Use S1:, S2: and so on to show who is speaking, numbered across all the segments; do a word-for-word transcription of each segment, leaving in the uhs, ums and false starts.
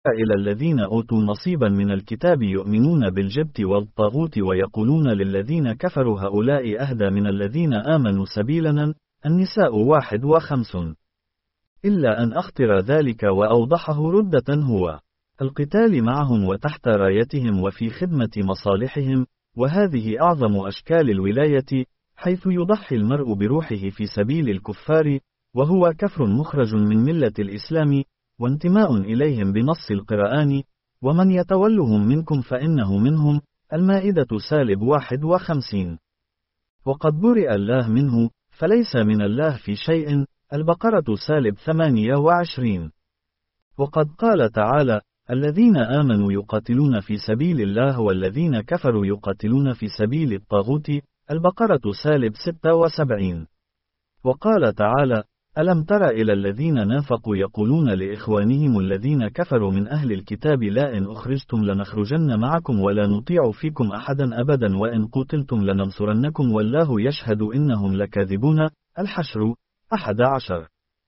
S1: إلى الذين أوتوا نصيبا من الكتاب يؤمنون بالجبت والطاغوت ويقولون للذين كفروا هؤلاء أهدى من الذين آمنوا سبيلا. النساء واحد وخمسون. إلا أن أخطر ذلك وأوضحه ردة هو القتال معهم وتحت رايتهم وفي خدمة مصالحهم، وهذه أعظم أشكال الولاية، حيث يضحي المرء بروحه في سبيل الكفار، وهو كفر مخرج من ملة الإسلام، وانتماء إليهم بنص القرآن: ومن يتولهم منكم فإنه منهم. المائدة سالب واحد وخمسين. وقد برئ الله منه، فليس من الله في شيء. البقرة سالب ثمانية وعشرين. وقد قال تعالى: الذين آمنوا يقاتلون في سبيل الله والذين كفروا يقاتلون في سبيل الطاغوت. البقرة سالب ستة وسبعين. وقال تعالى: ألم تر إلى الذين نافقوا يقولون لإخوانهم الذين كفروا من أهل الكتاب لئن أخرجتم لنخرجن معكم ولا نطيع فيكم أحدا أبدا وإن قتلتم لننصرنكم والله يشهد إنهم لكاذبون. الحشر أحد عشر.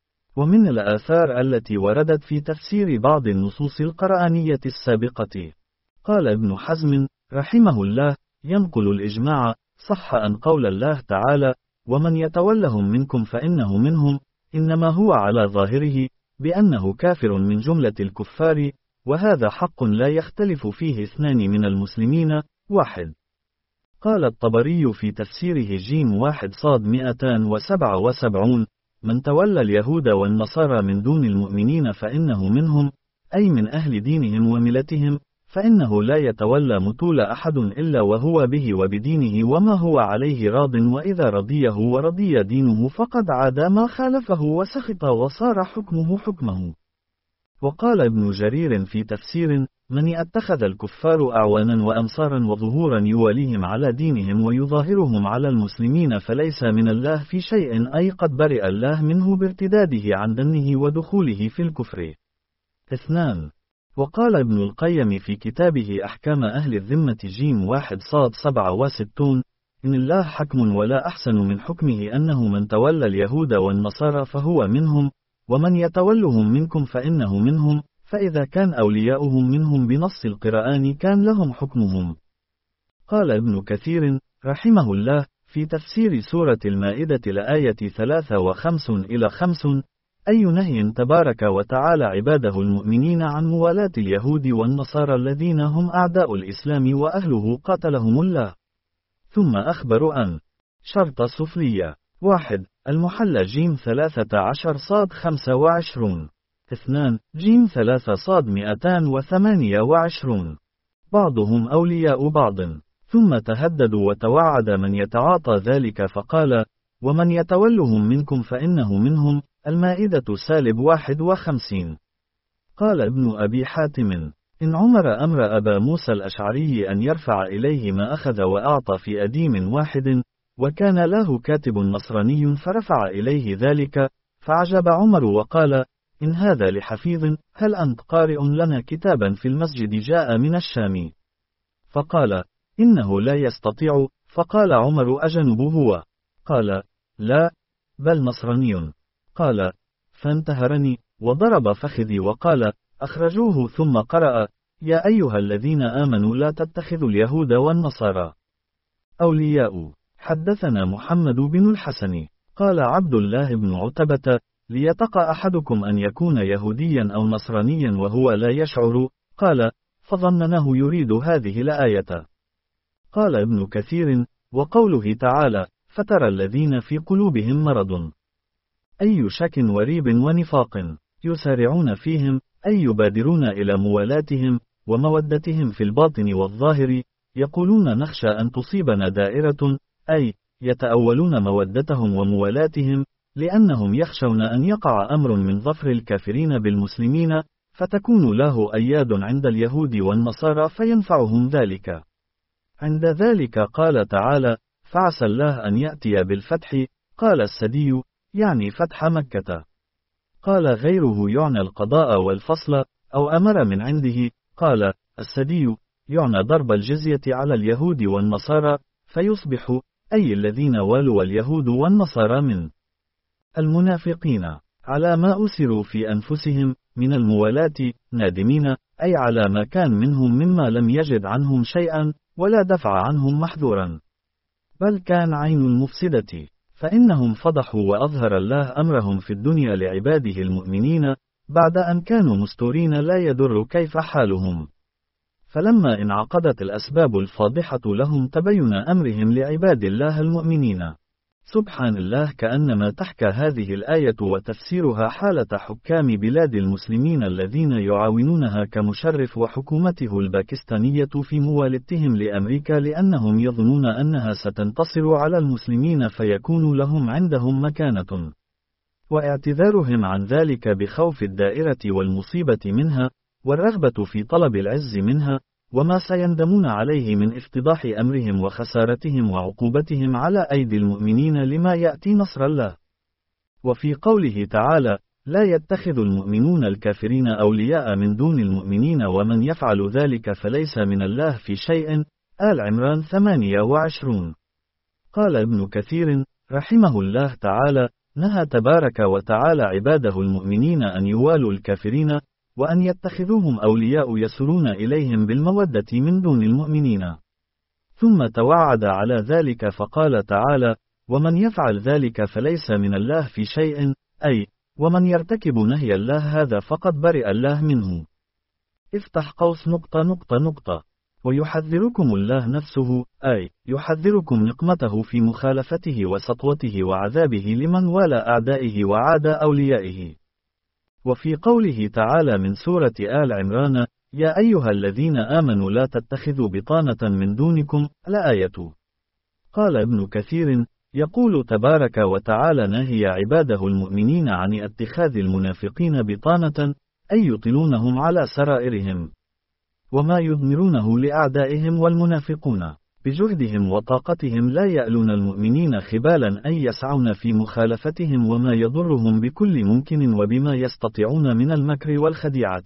S1: ومن الآثار التي وردت في تفسير بعض النصوص القرآنية السابقة، قال ابن حزم رحمه الله ينقل الإجماع: صح أن قول الله تعالى: ومن يتولهم منكم فإنه منهم، إنما هو على ظاهره بأنه كافر من جملة الكفار، وهذا حق لا يختلف فيه اثنان من المسلمين. واحد. قال الطبري في تفسيره جيم واحد صاد مئتان وسبعة وسبعون: من تولى اليهود والنصارى من دون المؤمنين فإنه منهم، أي من أهل دينهم وملتهم، فإنه لا يتولى متول أحد إلا وهو به وبدينه وما هو عليه راض، وإذا رضيه ورضي دينه فقد عاد ما خالفه وسخط وصار حكمه حكمه. وقال ابن جرير في تفسير: من اتخذ الكفار أعوانا وأنصارا وظهورا يواليهم على دينهم ويظاهرهم على المسلمين فليس من الله في شيء، أي قد برئ الله منه بارتداده عن دنه ودخوله في الكفر. اثنان. وقال ابن القيم في كتابه أحكام أهل الذمة جيم واحد صاد سبعة وستون: إن الله حكم ولا أحسن من حكمه أنه من تولى اليهود والنصارى فهو منهم، ومن يتولهم منكم فإنه منهم، فإذا كان أولياؤهم منهم بنص القرآن كان لهم حكمهم. قال ابن كثير رحمه الله في تفسير سورة المائدة الآية ثلاثة وخمسون إلى خمسون: أي نهي تبارك وتعالى عباده المؤمنين عن موالاة اليهود والنصارى الذين هم أعداء الإسلام وأهله قاتلهم الله. ثم أخبر أن شرط سفلية: واحد. المحلى جيم ثلاثة عشر صاد خمسة وعشرون. اثنان. جيم ثلاثة صاد مئتان وثمانية وعشرون. بعضهم أولياء بعض. ثم تهددوا وتوعد من يتعاطى ذلك فقال: ومن يتولهم منكم فإنه منهم. المائدة سالب واحد وخمسين. قال ابن أبي حاتم: إن عمر أمر أبا موسى الأشعري أن يرفع إليه ما أخذ وأعطى في أديم واحد، وكان له كاتب نصراني فرفع إليه ذلك، فعجب عمر وقال: إن هذا لحفيظ، هل أنت قارئ لنا كتابا في المسجد جاء من الشام؟ فقال: إنه لا يستطيع. فقال عمر: أجنب هو؟ قال: لا، بل نصراني. قال: فانتهرني وضرب فخذي وقال: أخرجوه. ثم قرأ: يا أيها الذين آمنوا لا تتخذوا اليهود والنصارى أولياء. حدثنا محمد بن الحسن قال عبد الله بن عتبة: ليتقى أحدكم أن يكون يهوديا أو نصرانيا وهو لا يشعر. قال: فظنناه يريد هذه الآية. قال ابن كثير: وقوله تعالى: فترى الذين في قلوبهم مرض، أي شك وريب ونفاق يسارعون فيهم، أي يبادرون إلى موالاتهم ومودتهم في الباطن والظاهر، يقولون نخشى أن تصيبنا دائرة، أي يتأولون مودتهم وموالاتهم، لأنهم يخشون أن يقع أمر من ظفر الكافرين بالمسلمين، فتكون له أياد عند اليهود والنصارى فينفعهم ذلك. عند ذلك قال تعالى: فعسى الله أن يأتي بالفتح. قال السدي: يعني فتح مكة. قال غيره: يعنى القضاء والفصل، أو أمر من عنده. قال السدي: يعنى ضرب الجزية على اليهود والنصارى، فيصبح أي الذين والوا اليهود والنصارى من المنافقين على ما أسروا في أنفسهم، من الموالاة نادمين، أي على ما كان منهم مما لم يجد عنهم شيئا، ولا دفع عنهم محذورا، بل كان عين المفسدة، فإنهم فضحوا وأظهر الله أمرهم في الدنيا لعباده المؤمنين، بعد أن كانوا مستورين لا يدر كيف حالهم. فلما انعقدت الأسباب الفاضحة لهم تبين أمرهم لعباد الله المؤمنين. سبحان الله. كأنما تحكى هذه الآية وتفسيرها حالة حكام بلاد المسلمين الذين يعاونونها كمشرف وحكومته الباكستانية في موالتهم لأمريكا، لأنهم يظنون أنها ستنتصر على المسلمين فيكون لهم عندهم مكانة، واعتذارهم عن ذلك بخوف الدائرة والمصيبة منها، والرغبة في طلب العز منها، وما سيندمون عليه من افتضاح أمرهم وخسارتهم وعقوبتهم على أيدي المؤمنين لما يأتي نصر الله. وفي قوله تعالى: لا يتخذ المؤمنون الكافرين أولياء من دون المؤمنين ومن يفعل ذلك فليس من الله في شيء، آل عمران ثمانية وعشرين. قال ابن كثير رحمه الله تعالى: نهى تبارك وتعالى عباده المؤمنين أن يوالوا الكافرين، وأن يتخذوهم أولياء يسرون إليهم بالمودة من دون المؤمنين. ثم توعد على ذلك فقال تعالى: ومن يفعل ذلك فليس من الله في شيء، أي ومن يرتكب نهي الله هذا فقد برئ الله منه. افتح قوس نقطة نقطة نقطة. ويحذركم الله نفسه، أي يحذركم نقمته في مخالفته وسطوته وعذابه لمن والى أعدائه وعاد أوليائه. وفي قوله تعالى من سورة آل عمران: يا أيها الذين آمنوا لا تتخذوا بطانة من دونكم، الآية. قال ابن كثير: يقول تبارك وتعالى ناهي عباده المؤمنين عن اتخاذ المنافقين بطانة، أي يطلونهم على سرائرهم، وما يضمرونه لأعدائهم، والمنافقون بجهدهم وطاقتهم لا يألون المؤمنين خبالا أي يسعون في مخالفتهم وما يضرهم بكل ممكن وبما يستطيعون من المكر والخديعة،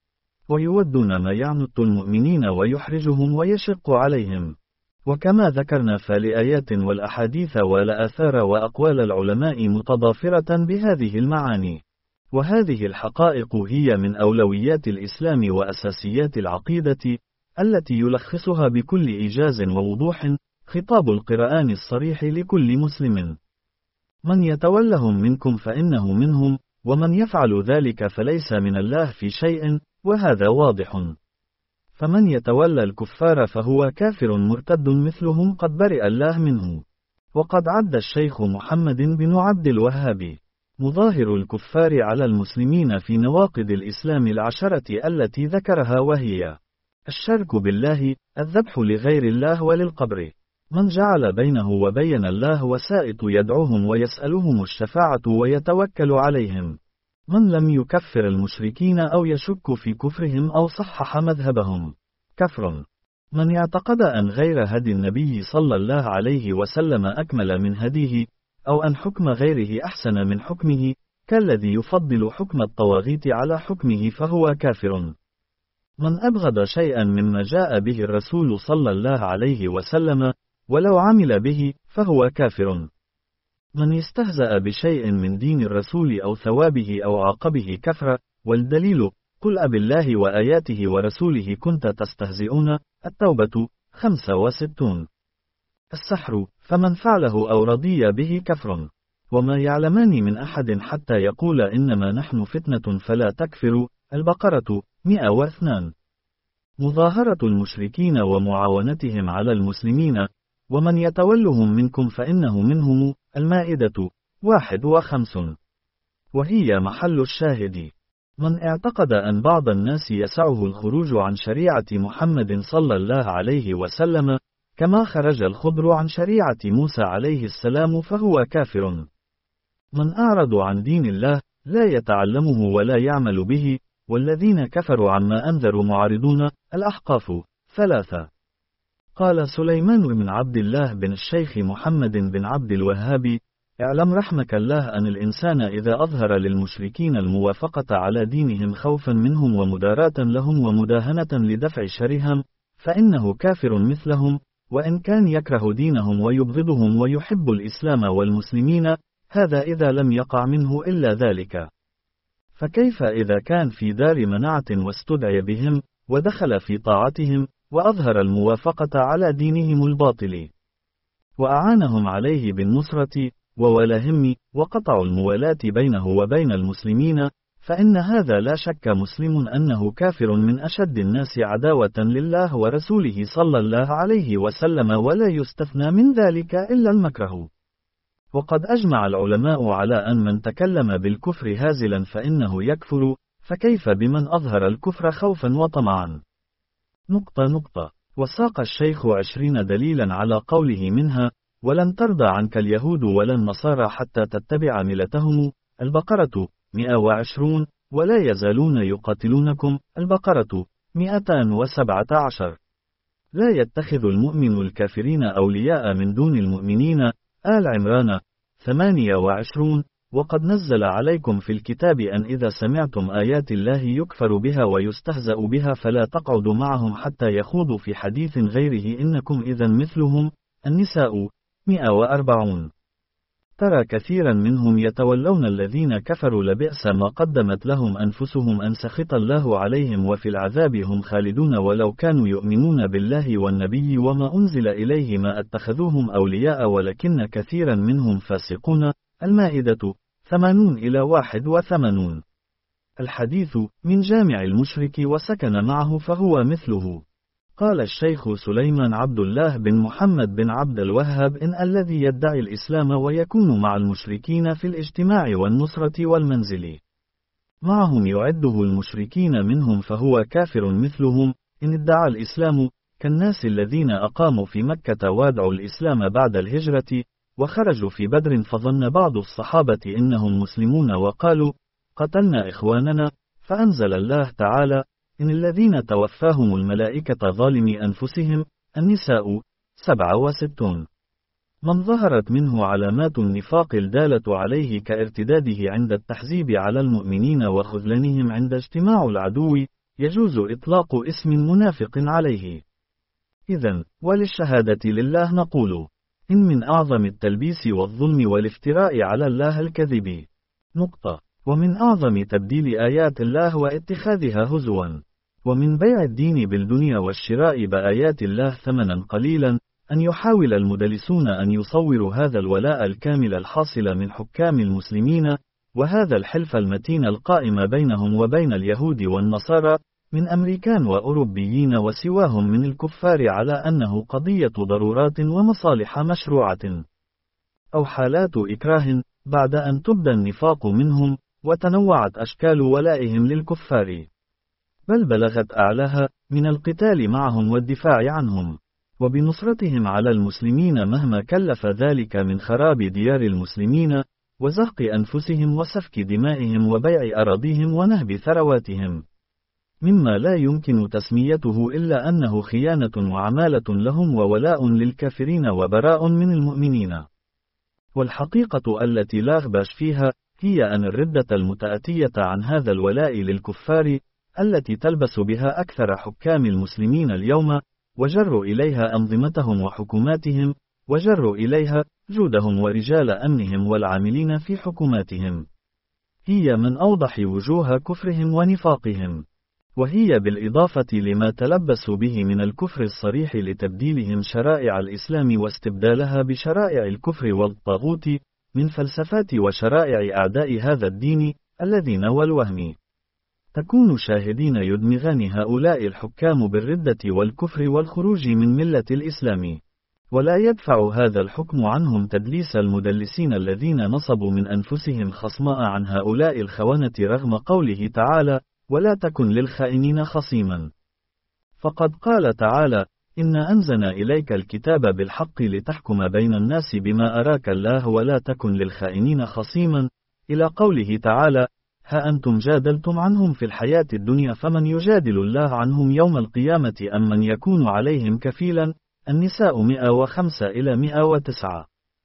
S1: ويودون ما يعنت المؤمنين ويحرجهم ويشق عليهم. وكما ذكرنا فالآيات والأحاديث والآثار وأقوال العلماء متضافرة بهذه المعاني، وهذه الحقائق هي من أولويات الإسلام وأساسيات العقيدة، التي يلخصها بكل إيجاز ووضوح خطاب القرآن الصريح لكل مسلم: من يتولهم منكم فإنه منهم، ومن يفعل ذلك فليس من الله في شيء، وهذا واضح. فمن يتولى الكفار فهو كافر مرتد مثلهم قد برئ الله منه. وقد عد الشيخ محمد بن عبد الوهاب مظاهر الكفار على المسلمين في نواقض الإسلام العشرة التي ذكرها، وهي: الشرك بالله، الذبح لغير الله وللقبر، من جعل بينه وبين الله وسائط يدعوهم ويسألهم الشفاعة ويتوكل عليهم، من لم يكفر المشركين أو يشك في كفرهم أو صحح مذهبهم، كفر. من اعتقد أن غير هدي النبي صلى الله عليه وسلم أكمل من هديه، أو أن حكم غيره أحسن من حكمه، كالذي يفضل حكم الطواغيت على حكمه، فهو كافر. من أبغض شيئا مما جاء به الرسول صلى الله عليه وسلم ولو عمل به، فهو كافر. من استهزأ بشيء من دين الرسول أو ثوابه أو عاقبه كفر، والدليل: قل أبالله وآياته ورسوله كنت تستهزئون، التوبة خمسة وستون. السحر: فمن فعله أو رضي به كفر. وما يعلمان من أحد حتى يقول إنما نحن فتنة فلا تكفروا، البقرة مئة واثنان. مظاهرة المشركين ومعاونتهم على المسلمين: ومن يتولهم منكم فإنه منهم، المائدة واحد وخمسون. وهي محل الشاهد. من اعتقد أن بعض الناس يسعه الخروج عن شريعة محمد صلى الله عليه وسلم كما خرج الخضر عن شريعة موسى عليه السلام، فهو كافر. من أعرض عن دين الله لا يتعلمه ولا يعمل به، والذين كفروا عما أنذروا معارضون، الأحقاف ثلاثة. قال سليمان بن عبد الله بن الشيخ محمد بن عبد الوهاب: اعلم رحمك الله أن الإنسان إذا أظهر للمشركين الموافقة على دينهم خوفا منهم ومداراة لهم ومداهنة لدفع شرهم، فإنه كافر مثلهم، وإن كان يكره دينهم ويبغضهم ويحب الإسلام والمسلمين، هذا إذا لم يقع منه إلا ذلك. فكيف إذا كان في دار منعة واستدعي بهم، ودخل في طاعتهم، وأظهر الموافقة على دينهم الباطل، وأعانهم عليه بالنصرة وولاهم، وقطعوا الموالاة بينه وبين المسلمين، فإن هذا لا شك مسلم أنه كافر من أشد الناس عداوة لله ورسوله صلى الله عليه وسلم، ولا يستثنى من ذلك إلا المكره. وقد أجمع العلماء على أن من تكلم بالكفر هازلا فإنه يكفر، فكيف بمن أظهر الكفر خوفا وطمعا؟ نقطة نقطة. وساق الشيخ عشرين دليلا على قوله منها: ولن ترضى عنك اليهود ولا النصارى حتى تتبع ملتهم. البقرة مئة وعشرون. ولا يزالون يقاتلونكم. البقرة مئتان وسبعة عشر. لا يتخذ المؤمن الكافرين أولياء من دون المؤمنين. آل عمران ثمانية وعشرون. وقد نزل عليكم في الكتاب أن إذا سمعتم آيات الله يكفر بها ويستهزأ بها فلا تقعدوا معهم حتى يخوضوا في حديث غيره إنكم إذا مثلهم. النساء مئة وأربعون. ترى كثيرا منهم يتولون الذين كفروا لبئس ما قدمت لهم أنفسهم أن سخط الله عليهم وفي العذاب هم خالدون ولو كانوا يؤمنون بالله والنبي وما أنزل إليه ما اتخذوهم أولياء ولكن كثيرا منهم فاسقون. المائدة ثمانون إلى واحد وثمانون. الحديث من جامع المشرك وسكن معه فهو مثله. قال الشيخ سليمان عبد الله بن محمد بن عبد الوهاب إن الذي يدعي الإسلام ويكون مع المشركين في الاجتماع والنصرة والمنزل معهم يعده المشركين منهم فهو كافر مثلهم. إن ادعى الإسلام كالناس الذين أقاموا في مكة وادعوا الإسلام بعد الهجرة وخرجوا في بدر فظن بعض الصحابة إنهم مسلمون وقالوا قتلنا إخواننا، فأنزل الله تعالى: إن الذين توفاهم الملائكة ظالمي أنفسهم. النساء سبعة وستون. من ظهرت منه علامات النفاق الدالة عليه كارتداده عند التحزيب على المؤمنين وخذلانهم عند اجتماع العدو، يجوز إطلاق اسم منافق عليه. إذن وللشهادة لله نقول: إن من أعظم التلبيس والظلم والافتراء على الله الكذب. نقطة. ومن أعظم تبديل آيات الله واتخاذها هزوا، ومن بيع الدين بالدنيا والشراء بآيات الله ثمنا قليلا، أن يحاول المدلسون أن يصوروا هذا الولاء الكامل الحاصل من حكام المسلمين، وهذا الحلف المتين القائم بينهم وبين اليهود والنصارى من أمريكان وأوروبيين وسواهم من الكفار على أنه قضية ضرورات ومصالح مشروعة أو حالات إكراه، بعد أن تبدى النفاق منهم وتنوعت أشكال ولائهم للكفار، بل بلغت أعلاها من القتال معهم والدفاع عنهم وبنصرتهم على المسلمين مهما كلف ذلك من خراب ديار المسلمين وزهق أنفسهم وسفك دمائهم وبيع أراضيهم ونهب ثرواتهم، مما لا يمكن تسميته إلا أنه خيانة وعمالة لهم وولاء للكافرين وبراء من المؤمنين. والحقيقة التي لا غباش فيها هي أن الردة المتأتية عن هذا الولاء للكفار التي تلبس بها أكثر حكام المسلمين اليوم، وجروا إليها أنظمتهم وحكوماتهم، وجروا إليها جودهم ورجال أمنهم والعاملين في حكوماتهم، هي من أوضح وجوه كفرهم ونفاقهم، وهي بالإضافة لما تلبسوا به من الكفر الصريح لتبديلهم شرائع الإسلام واستبدالها بشرائع الكفر والطاغوت من فلسفات وشرائع أعداء هذا الدين الذين والوهم تكون شاهدين يدمغان هؤلاء الحكام بالردة والكفر والخروج من ملة الإسلام، ولا يدفع هذا الحكم عنهم تدليس المدلسين الذين نصبوا من أنفسهم خصماء عن هؤلاء الخونة رغم قوله تعالى: ولا تكن للخائنين خصيما. فقد قال تعالى: إنا أنزلنا إليك الكتاب بالحق لتحكم بين الناس بما أراك الله ولا تكن للخائنين خصيما، إلى قوله تعالى: ها أنتم جادلتم عنهم في الحياة الدنيا فمن يجادل الله عنهم يوم القيامة أم من يكون عليهم كفيلا. النساء مئة وخمسة إلى مئة وتسعة.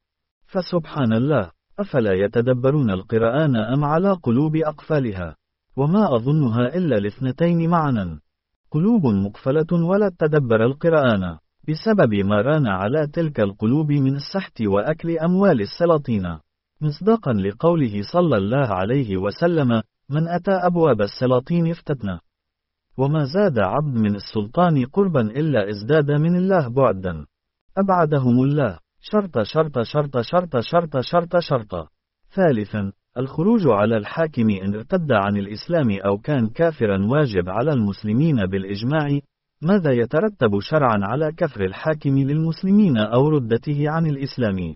S1: فسبحان الله، أفلا يتدبرون القرآن أم على قلوب أقفالها؟ وما أظنها إلا لاثنتين معنا: قلوب مقفلة ولا تدبر القرآن، بسبب ما ران على تلك القلوب من السحت وأكل أموال السلاطين، مصداقا لقوله صلى الله عليه وسلم: من أتى أبواب السلاطين افتتنه. وما زاد عبد من السلطان قربا إلا ازداد من الله بعدا. أبعدهم الله. شرط شرط شرط شرط شرط شرط شرط. ثالثا، الخروج على الحاكم إن ارتد عن الإسلام أو كان كافرا واجب على المسلمين بالإجماع. ماذا يترتب شرعا على كفر الحاكم للمسلمين أو ردته عن الإسلام؟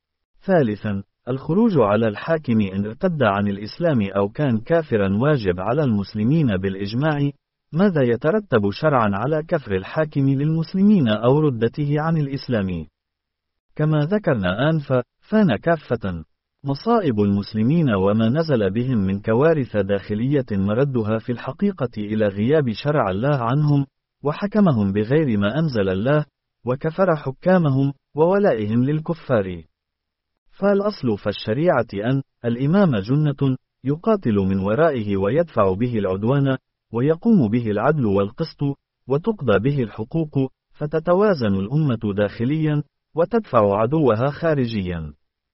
S1: ثالثا، الخروج على الحاكم إن ارتد عن الإسلام أو كان كافرا واجب على المسلمين بالإجماع. ماذا يترتب شرعا على كفر الحاكم للمسلمين أو ردته عن الإسلام؟ كما ذكرنا آنفا، فان كافة. مصائب المسلمين وما نزل بهم من كوارث داخلية مردها في الحقيقة إلى غياب شرع الله عنهم، وحكمهم بغير ما أنزل الله، وكفر حكامهم، وولائهم للكفار. فالأصل في الشريعة أن الإمام جنة يقاتل من ورائه ويدفع به العدوان، ويقوم به العدل والقسط، وتقضى به الحقوق، فتتوازن الأمة داخليا، وتدفع عدوها خارجيا.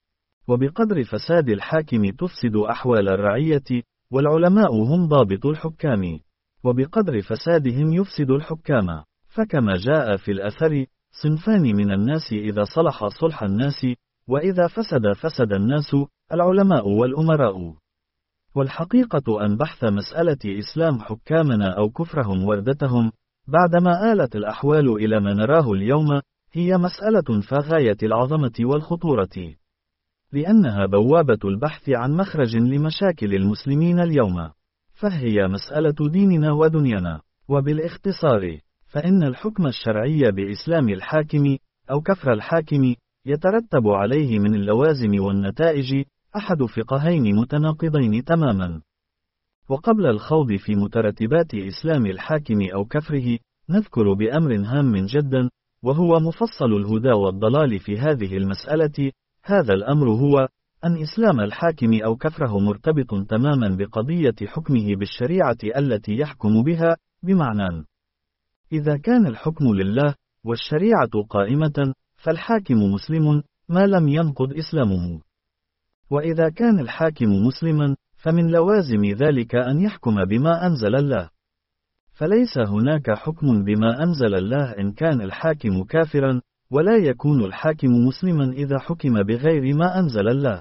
S1: وبقدر فساد الحاكم تفسد أحوال الرعية، والعلماء هم ضابط الحكام. وبقدر فسادهم يفسد الحكام. فكما جاء في الأثر: صنفان من الناس إذا صلح صلح الناس، وإذا فسد فسد الناس، العلماء والأمراء. والحقيقة أن بحث مسألة إسلام حكامنا أو كفرهم وردتهم، بعدما آلت الأحوال إلى ما نراه اليوم، هي مسألة في غاية العظمة والخطورة، لأنها بوابة البحث عن مخرج لمشاكل المسلمين اليوم. فهي مسألة ديننا ودنيانا. وبالاختصار، فإن الحكم الشرعي بإسلام الحاكم أو كفر الحاكم يترتب عليه من اللوازم والنتائج أحد فقهين متناقضين تماما. وقبل الخوض في مترتبات إسلام الحاكم أو كفره، نذكر بأمر هام جدا، وهو مفصل الهدى والضلال في هذه المسألة. هذا الأمر هو أن إسلام الحاكم أو كفره مرتبط تماما بقضية حكمه بالشريعة التي يحكم بها، بمعنى: إذا كان الحكم لله والشريعة قائمة، فالحاكم مسلم ما لم ينقض إسلامه. وإذا كان الحاكم مسلما، فمن لوازم ذلك أن يحكم بما أنزل الله. فليس هناك حكم بما أنزل الله إن كان الحاكم كافرا، ولا يكون الحاكم مسلما إذا حكم بغير ما أنزل الله.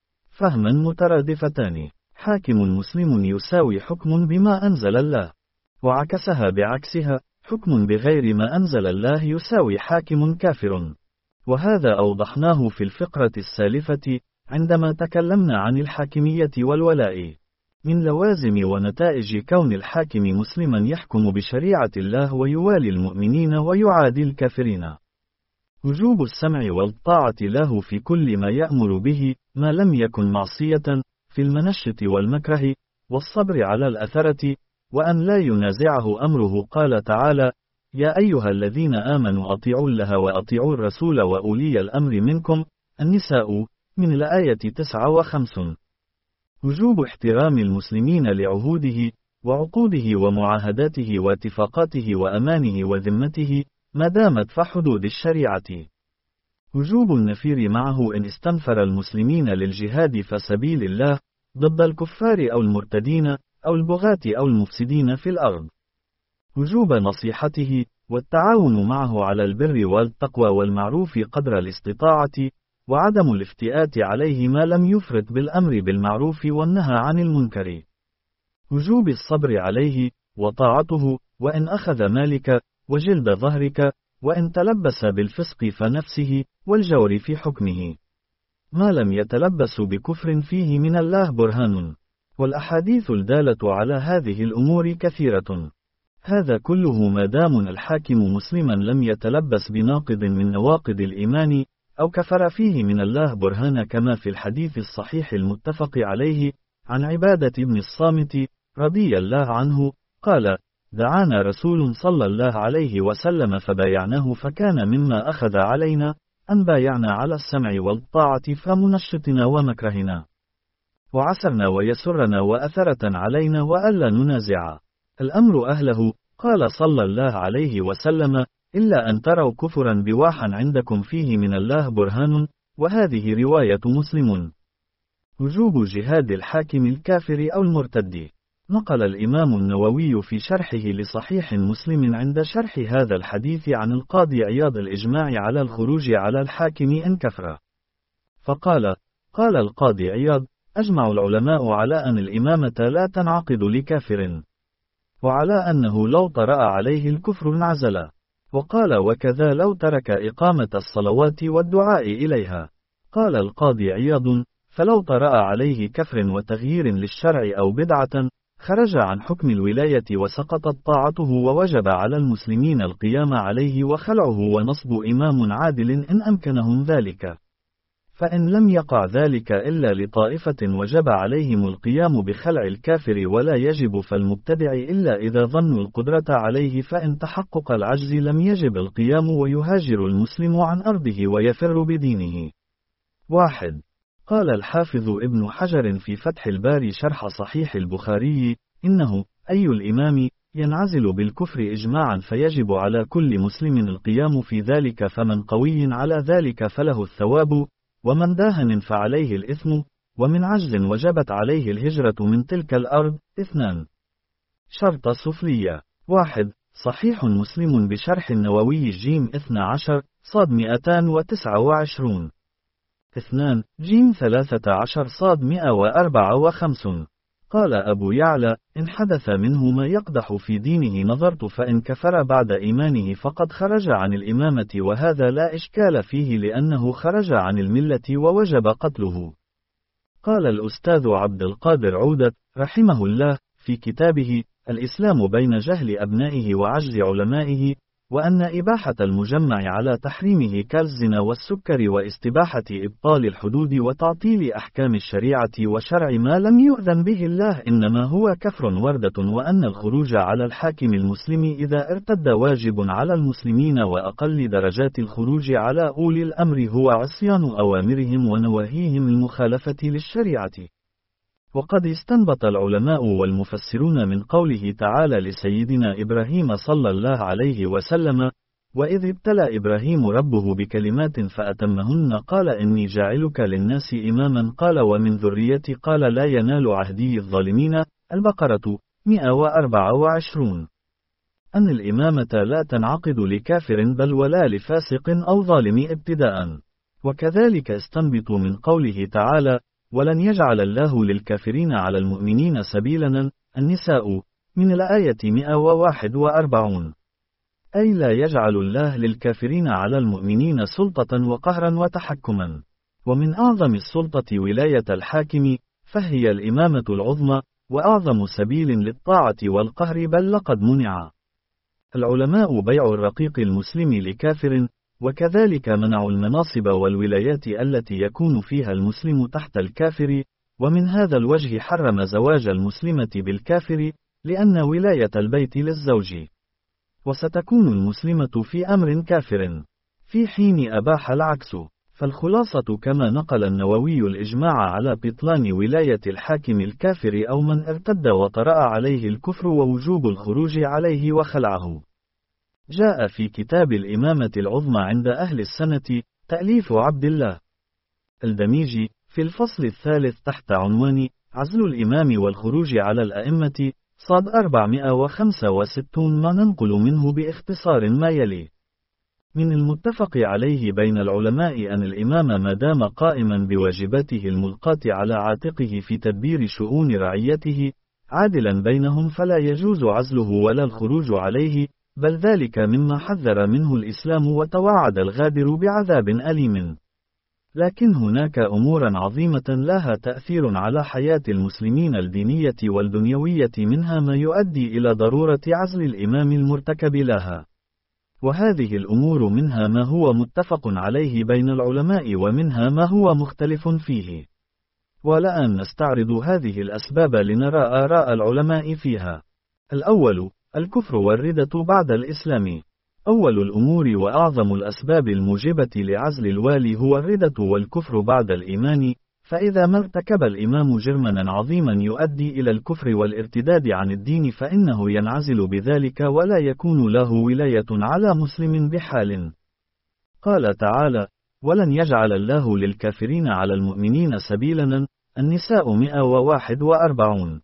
S1: فهما مترادفتان: حاكم مسلم يساوي حكم بما أنزل الله، وعكسها بعكسها، حكم بغير ما أنزل الله يساوي حاكم كافر. وهذا أوضحناه في الفقرة السالفة عندما تكلمنا عن الحاكمية والولاء. من لوازم ونتائج كون الحاكم مسلما يحكم بشريعة الله ويوالي المؤمنين ويعادي الكافرين: وجوب السمع والطاعة له في كل ما يأمر به، ما لم يكن معصية، في المنشة والمكره، والصبر على الأثرة، وأن لا ينازعه أمره. قال تعالى: يا أيها الذين آمنوا أطيعوا الله وأطيعوا الرسول وأولي الأمر منكم. النساء، من الآية تسعة وخمسين. وجوب احترام المسلمين لعهوده وعقوده ومعاهداته واتفاقاته وأمانه وذمته، ما دامت في حدود الشريعة. وجوب النفير معه إن استنفر المسلمين للجهاد في سبيل الله، ضد الكفار أو المرتدين أو البغاة أو المفسدين في الأرض. وجوب نصيحته والتعاون معه على البر والتقوى والمعروف قدر الاستطاعة، وعدم الافتئات عليه ما لم يفرط بالأمر بالمعروف والنهى عن المنكر. وجوب الصبر عليه وطاعته، وإن أخذ مالك وجلد ظهرك، وإن تلبس بالفسق فنفسه والجور في حكمه، ما لم يتلبس بكفر فيه من الله برهان. والأحاديث الدالة على هذه الأمور كثيرة. هذا كله ما دام الحاكم مسلما لم يتلبس بناقض من نواقض الإيمان، أو كفر فيه من الله برهان، كما في الحديث الصحيح المتفق عليه عن عبادة بن الصامت رضي الله عنه قال: دعانا رسول صلى الله عليه وسلم فبايعناه، فكان مما أخذ علينا أن بايعنا على السمع والطاعة فمنشطنا ومكرهنا، وعسرنا ويسرنا وأثرة علينا وألا ننازع الأمر أهله. قال صلى الله عليه وسلم: إلا أن تروا كفرا بواحا عندكم فيه من الله برهان. وهذه رواية مسلم. وجوب جهاد الحاكم الكافر أو المرتد. نقل الإمام النووي في شرحه لصحيح مسلم عند شرح هذا الحديث عن القاضي عياض الإجماع على الخروج على الحاكم إن كفر. فقال: قال القاضي عياض: أجمع العلماء على أن الإمامة لا تنعقد لكافر، وعلى أنه لو طرأ عليه الكفر انعزل. وقال: وكذا لو ترك إقامة الصلوات والدعاء إليها. قال القاضي عياض: فلو طرأ عليه كفر وتغيير للشرع أو بدعة، خرج عن حكم الولاية وسقطت طاعته، ووجب على المسلمين القيام عليه وخلعه ونصب إمام عادل إن أمكنهم ذلك. فإن لم يقع ذلك إلا لطائفة وجب عليهم القيام بخلع الكافر ولا يجب فالمبتدع إلا إذا ظنوا القدرة عليه، فإن تحقق العجز لم يجب القيام ويهاجر المسلم عن أرضه ويفر بدينه. واحد. قال الحافظ ابن حجر في فتح الباري شرح صحيح البخاري: إنه أي الإمام ينعزل بالكفر إجماعا فيجب على كل مسلم القيام في ذلك، فمن قوي على ذلك فله الثواب، ومن داهن فعليه الإثم، ومن عجز وجبت عليه الهجرة من تلك الأرض. اثنان. شرط سفلية. واحد. صحيح مسلم بشرح النووي جيم اثنى عشر صاد مئتان وتسعة وعشرون. اثنان. جيم ثلاثة عشر صاد مئة وأربعة وخمسون. قال أبو يعلى: إن حدث منه ما يقدح في دينه نظرت، فإن كفر بعد إيمانه فقد خرج عن الإمامة، وهذا لا إشكال فيه لأنه خرج عن الملة ووجب قتله. قال الأستاذ عبد القادر عودة رحمه الله في كتابه الإسلام بين جهل أبنائه وعجز علمائه، وأن إباحة المجمع على تحريمه كالزنا والسكر واستباحة إبطال الحدود وتعطيل أحكام الشريعة وشرع ما لم يؤذن به الله إنما هو كفر وردة، وأن الخروج على الحاكم المسلم إذا ارتد واجب على المسلمين، وأقل درجات الخروج على أولي الأمر هو عصيان أوامرهم ونواهيهم المخالفة للشريعة. وقد استنبط العلماء والمفسرون من قوله تعالى لسيدنا إبراهيم صلى الله عليه وسلم: وإذ ابتلى إبراهيم ربه بكلمات فأتمهن قال إني جاعلك للناس إماما قال ومن ذريتي قال لا ينال عهدي الظالمين. البقرة مئة وأربعة وعشرون. أن الإمامة لا تنعقد لكافر بل ولا لفاسق أو ظالم ابتداء. وكذلك استنبطوا من قوله تعالى: ولن يجعل الله للكافرين على المؤمنين سبيلا. النساء من الآية مئة وواحد وأربعون. أي لا يجعل الله للكافرين على المؤمنين سلطة وقهرا وتحكما. ومن أعظم السلطة ولاية الحاكم، فهي الإمامة العظمى، وأعظم سبيل للطاعة والقهر بل لقد منع العلماء بيع الرقيق المسلم لكافر، وكذلك منعوا المناصب والولايات التي يكون فيها المسلم تحت الكافر، ومن هذا الوجه حرم زواج المسلمة بالكافر، لأن ولاية البيت للزوج، وستكون المسلمة في أمر كافر، في حين أباح العكس. فالخلاصة كما نقل النووي الإجماع على بطلان ولاية الحاكم الكافر أو من ارتد وطرأ عليه الكفر ووجوب الخروج عليه وخلعه. جاء في كتاب الإمامة العظمى عند أهل السنة تأليف عبد الله الدميجي في الفصل الثالث تحت عنوان عزل الإمام والخروج على الأئمة صاد أربعمائة وخمسة وستين ما ننقل منه باختصار ما يلي: من المتفق عليه بين العلماء أن الإمام ما دام قائما بواجباته الملقاة على عاتقه في تدبير شؤون رعيته عادلا بينهم فلا يجوز عزله ولا الخروج عليه، بل ذلك مما حذر منه الإسلام وتوعد الغادر بعذاب أليم. لكن هناك أمورا عظيمة لها تأثير على حياة المسلمين الدينية والدنيوية، منها ما يؤدي إلى ضرورة عزل الإمام المرتكب لها. وهذه الأمور منها ما هو متفق عليه بين العلماء ومنها ما هو مختلف فيه. والآن نستعرض هذه الأسباب لنرى آراء العلماء فيها. الأول: الكفر والردة بعد الإسلام. أول الأمور وأعظم الأسباب الموجبة لعزل الوالي هو الردة والكفر بعد الإيمان، فإذا ما ارتكب الإمام جرما عظيما يؤدي إلى الكفر والارتداد عن الدين فإنه ينعزل بذلك ولا يكون له ولاية على مسلم بحال. قال تعالى: ولن يجعل الله للكافرين على المؤمنين سبيلا. النساء مئة وواحد وأربعون.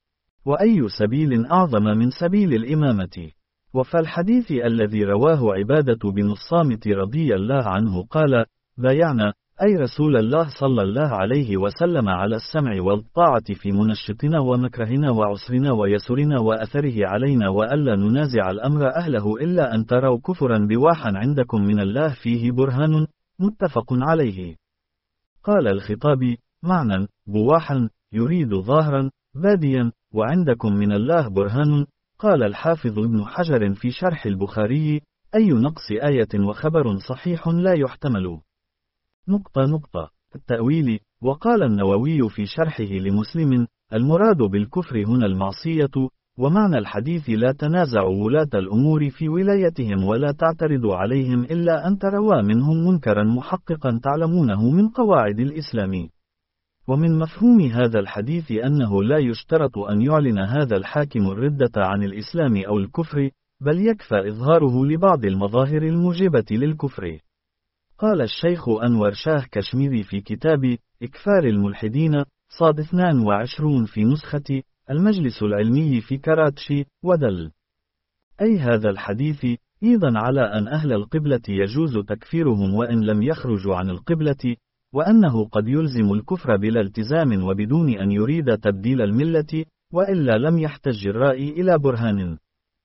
S1: وأي سبيل أعظم من سبيل الإمامة؟ وفي الحديث الذي رواه عبادة بن الصامت رضي الله عنه قال: بايعنا أي رسول الله صلى الله عليه وسلم على السمع والطاعة في منشطنا ومكرهنا وعسرنا ويسرنا وأثره علينا وألا ننازع الأمر أهله إلا أن تروا كفرا بواحا عندكم من الله فيه برهان، متفق عليه. قال الخطابي: معنى بواحا يريد ظاهرا باديا، وعندكم من الله برهان. قال الحافظ ابن حجر في شرح البخاري: أي نقص آية وخبر صحيح لا يحتمل. نقطة نقطة التأويل. وقال النووي في شرحه لمسلم: المراد بالكفر هنا المعصية، ومعنى الحديث لا تنازعوا ولاة الأمور في ولايتهم ولا تعترضوا عليهم إلا أن تروا منهم منكرا محققا تعلمونه من قواعد الإسلام. ومن مفهوم هذا الحديث أنه لا يشترط أن يعلن هذا الحاكم الردة عن الإسلام أو الكفر، بل يكفى إظهاره لبعض المظاهر الموجبة للكفر. قال الشيخ أنور شاه كشميري في كتاب إكفار الملحدين صاد اثنين وعشرين في نسخة المجلس العلمي في كراتشي ودل: أي هذا الحديث أيضا على أن أهل القبلة يجوز تكفيرهم وإن لم يخرجوا عن القبلة، وأنه قد يلزم الكفر بلا التزام وبدون أن يريد تبديل الملة، وإلا لم يحتج الرأي إلى برهان.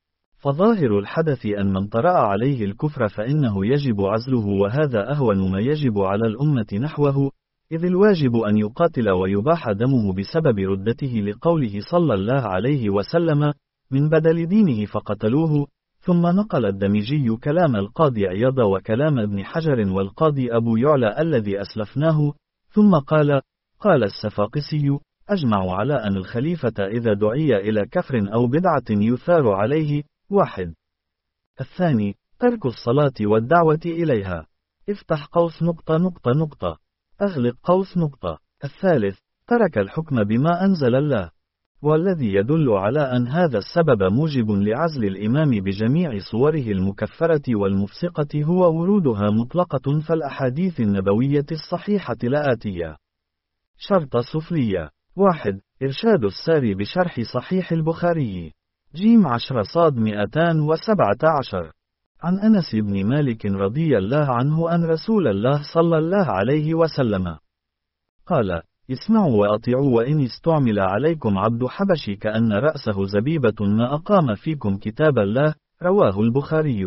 S1: فظاهر الحدث أن من طرأ عليه الكفر فإنه يجب عزله، وهذا أهون ما يجب على الأمة نحوه، إذ الواجب أن يقاتل ويباح دمه بسبب ردته لقوله صلى الله عليه وسلم: من بدل دينه فقتلوه. ثم نقل الدمجي كلام القاضي عياض وكلام ابن حجر والقاضي أبو يعلى الذي أسلفناه، ثم قال: قال السفاقسي: أجمع على أن الخليفة إذا دعي إلى كفر أو بدعة يثار عليه: واحد. الثاني ترك الصلاة والدعوة إليها. افتح قوس نقطة نقطة نقطة أغلق قوس نقطة. الثالث ترك الحكم بما أنزل الله. والذي يدل على أن هذا السبب موجب لعزل الإمام بجميع صوره المكفرة والمفسقة هو ورودها مطلقة فالأحاديث النبوية الصحيحة لآتية. شرط سفلية: واحد. إرشاد الساري بشرح صحيح البخاري. جيم عشر صاد مئتان وسبعة عشر. عن أنس بن مالك رضي الله عنه أن رسول الله صلى الله عليه وسلم قال: اسمعوا وأطيعوا وإن استعمل عليكم عبد حبشي كأن رأسه زبيبة ما أقام فيكم كتاب الله. رواه البخاري.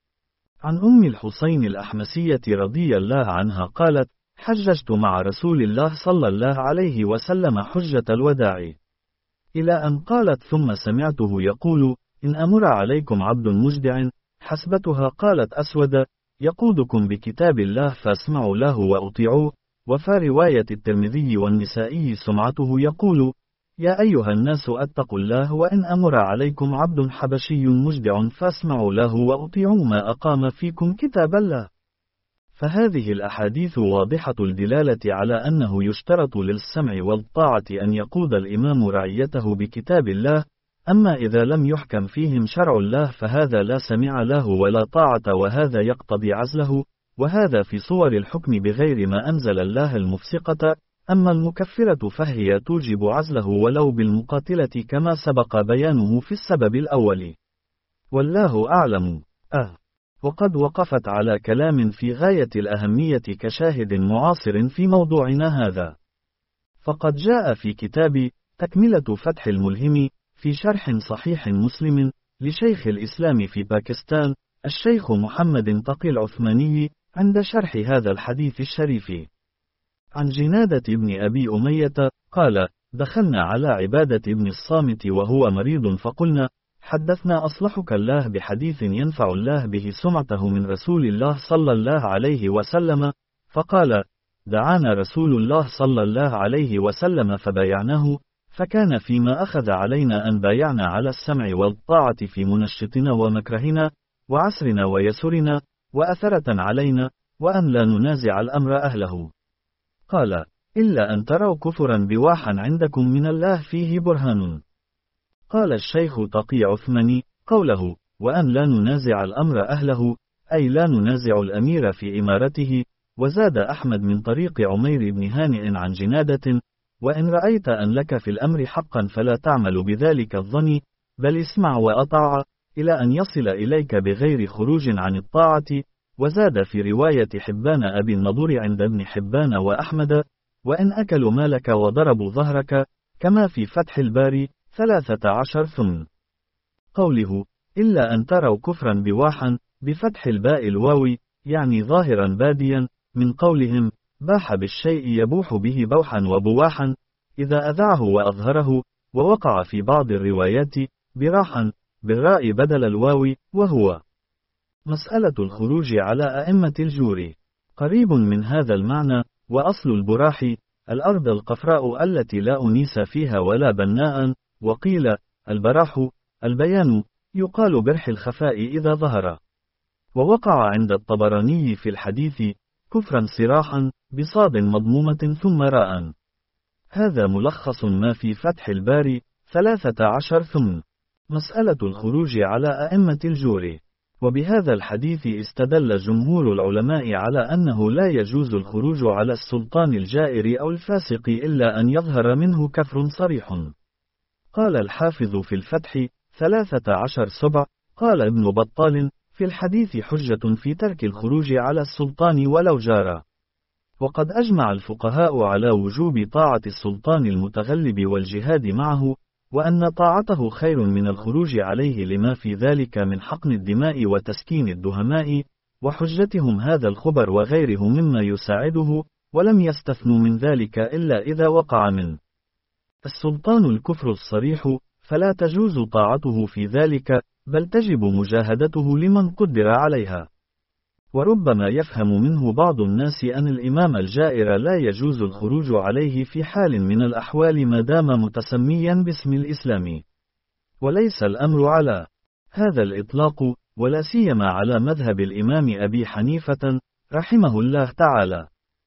S1: عن أم الحسين الأحمسية رضي الله عنها قالت: حججت مع رسول الله صلى الله عليه وسلم حجة الوداع، إلى أن قالت: ثم سمعته يقول: إن أمر عليكم عبد مجدع. حسبتها قالت أسود: يقودكم بكتاب الله فاسمعوا له وأطيعوه. وفي رواية الترمذي والنسائي سمعته يقول: يا أيها الناس أتقوا الله وإن أمر عليكم عبد حبشي مجدع فاسمعوا له وأطيعوا ما أقام فيكم كتاب الله. فهذه الأحاديث واضحة الدلالة على أنه يشترط للسمع والطاعة أن يقود الإمام رعيته بكتاب الله، أما إذا لم يحكم فيهم شرع الله فهذا لا سمع له ولا طاعة، وهذا يقتضي عزله، وهذا في صور الحكم بغير ما أنزل الله المفسقة. أما المكفرة فهي توجب عزله ولو بالمقاتلة كما سبق بيانه في السبب الأول. والله أعلم. أه وقد وقفت على كلام في غاية الأهمية كشاهد معاصر في موضوعنا هذا. فقد جاء في كتاب تكملة فتح الملهم في شرح صحيح مسلم لشيخ الإسلام في باكستان الشيخ محمد تقي العثماني عند شرح هذا الحديث الشريف عن جنادة بن أبي أمية قال: دخلنا على عبادة بن الصامت وهو مريض فقلنا: حدثنا أصلحك الله بحديث ينفع الله به سمعته من رسول الله صلى الله عليه وسلم. فقال: دعانا رسول الله صلى الله عليه وسلم فبايعناه، فكان فيما أخذ علينا أن بايعنا على السمع والطاعة في منشطنا ومكرهنا وعسرنا ويسرنا وأثرة علينا، وأن لا ننازع الأمر أهله. قال: إلا أن تروا كفرا بواحا عندكم من الله فيه برهان. قال الشيخ تقي عثماني: قوله وأن لا ننازع الأمر أهله أي لا ننازع الأمير في إمارته. وزاد أحمد من طريق عمير بن هانئ عن جنادة: وإن رأيت أن لك في الأمر حقا فلا تعمل بذلك الظن، بل اسمع وأطاع، إلى أن يصل إليك بغير خروج عن الطاعة. وزاد في رواية حبان أبي النضور عند ابن حبان وأحمد: وإن أكلوا مالك وضربوا ظهرك، كما في فتح الباري ثلاثة عشر ثم. قوله إلا أن تروا كفرا بواحا بفتح الباء الواوي، يعني ظاهرا باديا، من قولهم باح بالشيء يبوح به بوحا وبواحا، إذا أذعه وأظهره، ووقع في بعض الروايات براحا بالراء بدل الواو، وهو مسألة الخروج على أئمة الجور، قريب من هذا المعنى. وأصل البراح الأرض القفراء التي لا أنيس فيها ولا بناء، وقيل البراح البيان، يقال برح الخفاء إذا ظهر. ووقع عند الطبراني في الحديث كفرا صراحا بصاد مضمومة ثم راء. هذا ملخص ما في فتح الباري ثلاثة عشر ثم. مسألة الخروج على أئمة الجور. وبهذا الحديث استدل جمهور العلماء على أنه لا يجوز الخروج على السلطان الجائر أو الفاسق إلا أن يظهر منه كفر صريح. قال الحافظ في الفتح ثلاثة عشر سبع: قال ابن بطال في الحديث حجة في ترك الخروج على السلطان ولو جار. وقد أجمع الفقهاء على وجوب طاعة السلطان المتغلب والجهاد معه، وأن طاعته خير من الخروج عليه لما في ذلك من حقن الدماء وتسكين الدهماء. وحجتهم هذا الخبر وغيره مما يساعده، ولم يستثنوا من ذلك إلا إذا وقع من السلطان الكفر الصريح، فلا تجوز طاعته في ذلك، بل تجب مجاهدته لمن قدر عليها. وربما يفهم منه بعض الناس أن الإمام الجائر لا يجوز الخروج عليه في حال من الأحوال ما دام متسميا باسم الإسلام، وليس الأمر على هذا الإطلاق، ولا سيما على مذهب الإمام أبي حنيفة رحمه الله تعالى.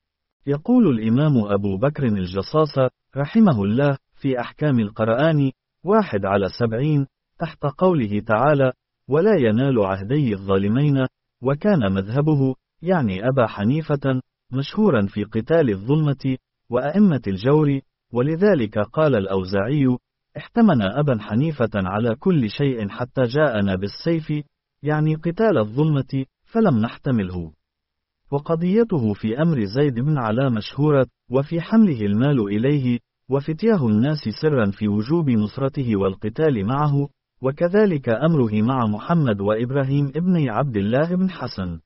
S1: يقول الإمام أبو بكر الجصاص رحمه الله في أحكام القرآن واحد على سبعين تحت قوله تعالى: ولا ينال عهدي الظالمين. وكان مذهبه يعني أبا حنيفة مشهورا في قتال الظلمة وأئمة الجور، ولذلك قال الأوزاعي: احتمنا أبا حنيفة على كل شيء حتى جاءنا بالسيف، يعني قتال الظلمة، فلم نحتمله. وقضيته في أمر زيد بن علا مشهورة، وفي حمله المال إليه وفتياه الناس سرا في وجوب نصرته والقتال معه، وكذلك أمره مع محمد وإبراهيم ابن عبد الله بن حسن.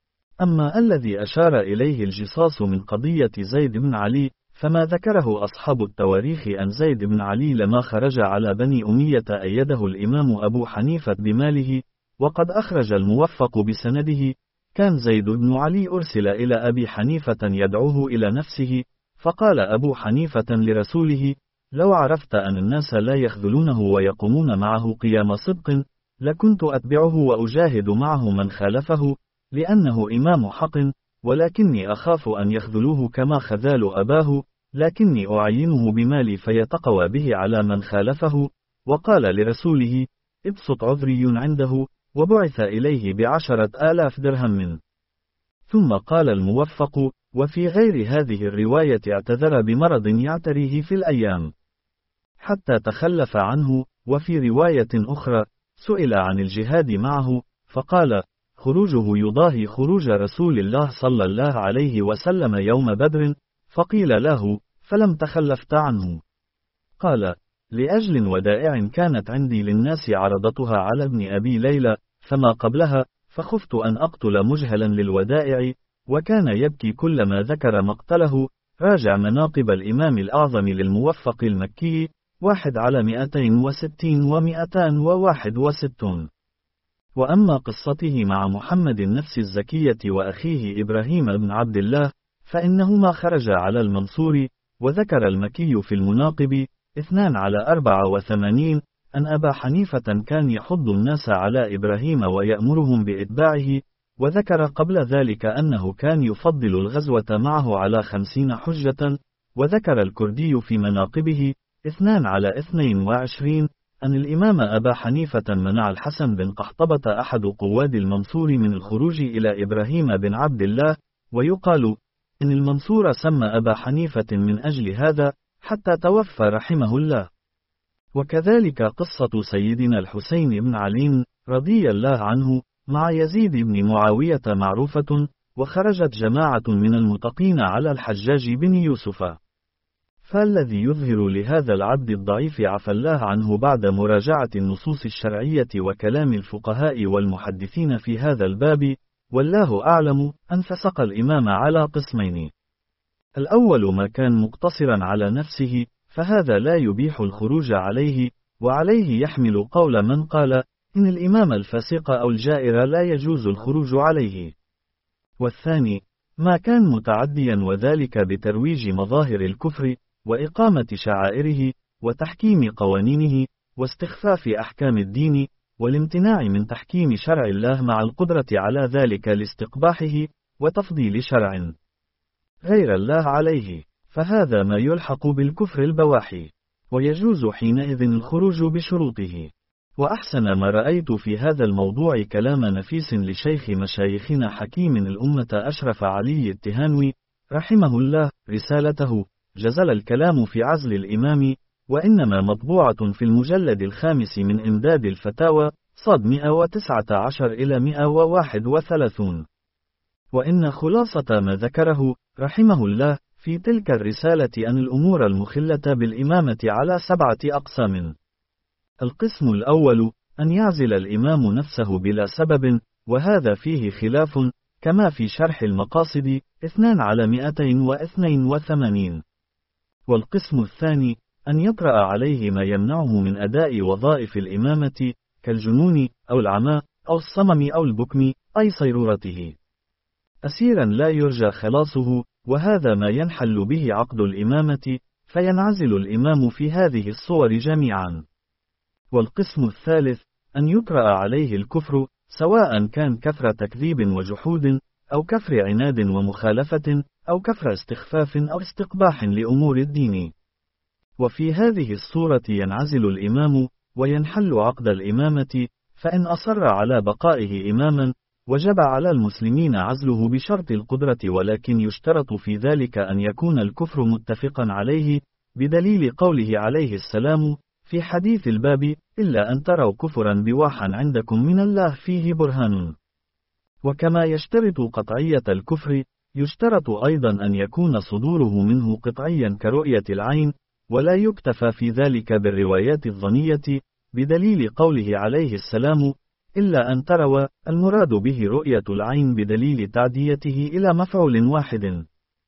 S1: أما الذي أشار إليه الجصاص من قضية زيد بن علي، فما ذكره أصحاب التواريخ أن زيد بن علي لما خرج على بني أمية أيده الإمام أبو حنيفة بماله. وقد أخرج الموفق بسنده: كان زيد بن علي أرسل إلى أبي حنيفة يدعوه إلى نفسه، فقال أبو حنيفة لرسوله: لو عرفت أن الناس لا يخذلونه ويقومون معه قيام صدق، لكنت أتبعه وأجاهد معه من خالفه، لأنه إمام حق، ولكني أخاف أن يخذلوه كما خذال أباه، لكني أعينه بمالي فيتقوى به على من خالفه. وقال لرسوله: ابسط عذري عنده، وبعث إليه بعشرة آلاف درهم من. ثم قال الموفق: وفي غير هذه الرواية اعتذر بمرض يعتريه في الأيام حتى تخلف عنه. وفي رواية أخرى سئل عن الجهاد معه، فقال: خروجه يضاهي خروج رسول الله صلى الله عليه وسلم يوم بدر. فقيل له: فلم تخلفت عنه؟ قال: لأجل ودائع كانت عندي للناس عرضتها على ابن أبي ليلى فما قبلها، فخفت أن أقتل مجهلا للودائع. وكان يبكي كلما ذكر مقتله. راجع مناقب الإمام الأعظم للموفق المكي واحد على مئتين وستين ومئتان وواحد وستون. وأما قصته مع محمد النفس الزكية وأخيه إبراهيم بن عبد الله، فإنهما خرجا على المنصور. وذكر المكي في المناقب اثنان على أربعة وثمانين أن أبا حنيفة كان يحض الناس على إبراهيم ويأمرهم بإتباعه. وذكر قبل ذلك أنه كان يفضل الغزوة معه على خمسين حجة. وذكر الكردي في مناقبه اثنان على اثنين وعشرين أن الإمام أبا حنيفة منع الحسن بن قحطبة أحد قواد المنصور من الخروج إلى إبراهيم بن عبد الله. ويقال إن المنصور سمى أبا حنيفة من أجل هذا، حتى توفى رحمه الله. وكذلك قصة سيدنا الحسين بن علي رضي الله عنه مع يزيد بن معاوية معروفة، وخرجت جماعة من المتقين على الحجاج بن يوسف. فالذي يظهر لهذا العبد الضعيف عفى الله عنه بعد مراجعة النصوص الشرعية وكلام الفقهاء والمحدثين في هذا الباب، والله أعلم، أن فسق الإمام على قسمين. الأول ما كان مقتصرا على نفسه، فهذا لا يبيح الخروج عليه، وعليه يحمل قول من قال إن الإمام الفاسق أو الجائر لا يجوز الخروج عليه. والثاني ما كان متعديا، وذلك بترويج مظاهر الكفر، وإقامة شعائره، وتحكيم قوانينه، واستخفاف أحكام الدين، والامتناع من تحكيم شرع الله مع القدرة على ذلك لاستقباحه، وتفضيل شرع غير الله عليه، فهذا ما يلحق بالكفر البواحي، ويجوز حينئذ الخروج بشروطه. وأحسن ما رأيت في هذا الموضوع كلام نفيس لشيخ مشايخنا حكيم الأمة أشرف علي التهانوي رحمه الله، رسالته جزل الكلام في عزل الإمام، وإنما مطبوعة في المجلد الخامس من إمداد الفتاوى، صاد مئة وتسعة عشر إلى مئة وواحد وثلاثين. وإن خلاصة ما ذكره رحمه الله في تلك الرسالة أن الأمور المخلة بالإمامة على سبعة أقسام. القسم الأول أن يعزل الإمام نفسه بلا سبب، وهذا فيه خلاف، كما في شرح المقاصد اثنان على مئتين واثنين وثمانين. والقسم الثاني أن يطرأ عليه ما يمنعه من أداء وظائف الإمامة، كالجنون أو العمى أو الصمم أو البكم، أي صيرورته، أسيرا لا يرجى خلاصه، وهذا ما ينحل به عقد الإمامة، فينعزل الإمام في هذه الصور جميعا. والقسم الثالث أن يطرأ عليه الكفر، سواء كان كفر تكذيب وجحود، أو كفر عناد ومخالفة، أو كفر استخفاف أو استقباح لأمور الدين. وفي هذه الصورة ينعزل الإمام، وينحل عقد الإمامة، فإن أصر على بقائه إماما، وجب على المسلمين عزله بشرط القدرة، ولكن يشترط في ذلك أن يكون الكفر متفقا عليه، بدليل قوله عليه السلام في حديث الباب: إلا أن تروا كفرا بواحا عندكم من الله فيه برهان. وكما يشترط قطعية الكفر، يشترط أيضا أن يكون صدوره منه قطعيا كرؤية العين، ولا يكتفى في ذلك بالروايات الظنية، بدليل قوله عليه السلام: إلا أن تروا، المراد به رؤية العين بدليل تعديته إلى مفعول واحد.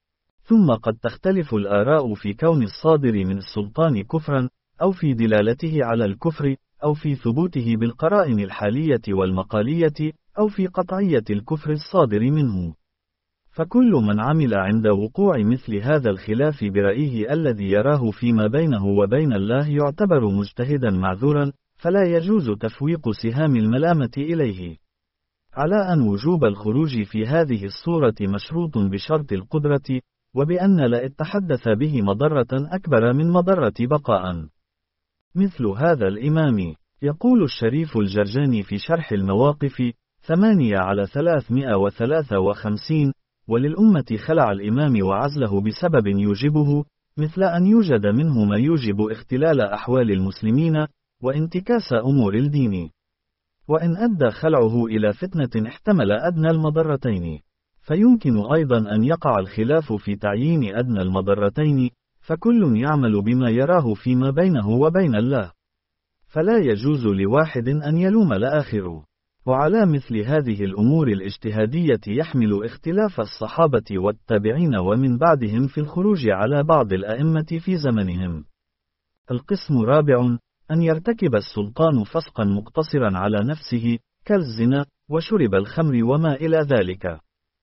S1: ثم قد تختلف الآراء في كون الصادر من السلطان كفرا، أو في دلالته على الكفر، أو في ثبوته بالقرائن الحالية والمقالية، أو في قطعية الكفر الصادر منه. فكل من عمل عند وقوع مثل هذا الخلاف برأيه الذي يراه فيما بينه وبين الله يعتبر مجتهدا معذورا، فلا يجوز تفويق سهام الملامة إليه. على أن وجوب الخروج في هذه الصورة مشروط بشرط القدرة، وبأن لا تحدث به مضرة أكبر من مضرة بقاء. مثل هذا الإمام، يقول الشريف الجرجاني في شرح المواقف ثمانية على ثلاثمائة وثلاثة وخمسين: وللأمة خلع الإمام وعزله بسبب يوجبه، مثل أن يوجد منه ما يوجب اختلال أحوال المسلمين، وانتكاس أمور الدين. وإن أدى خلعه إلى فتنة احتمل أدنى المضرتين، فيمكن أيضا أن يقع الخلاف في تعيين أدنى المضرتين، فكل يعمل بما يراه فيما بينه وبين الله، فلا يجوز لواحد أن يلوم الآخر. وعلى مثل هذه الأمور الاجتهادية يحمل اختلاف الصحابة والتابعين ومن بعدهم في الخروج على بعض الأئمة في زمنهم. القسم الرابع أن يرتكب السلطان فسقا مقتصرا على نفسه، كالزنا وشرب الخمر وما إلى ذلك،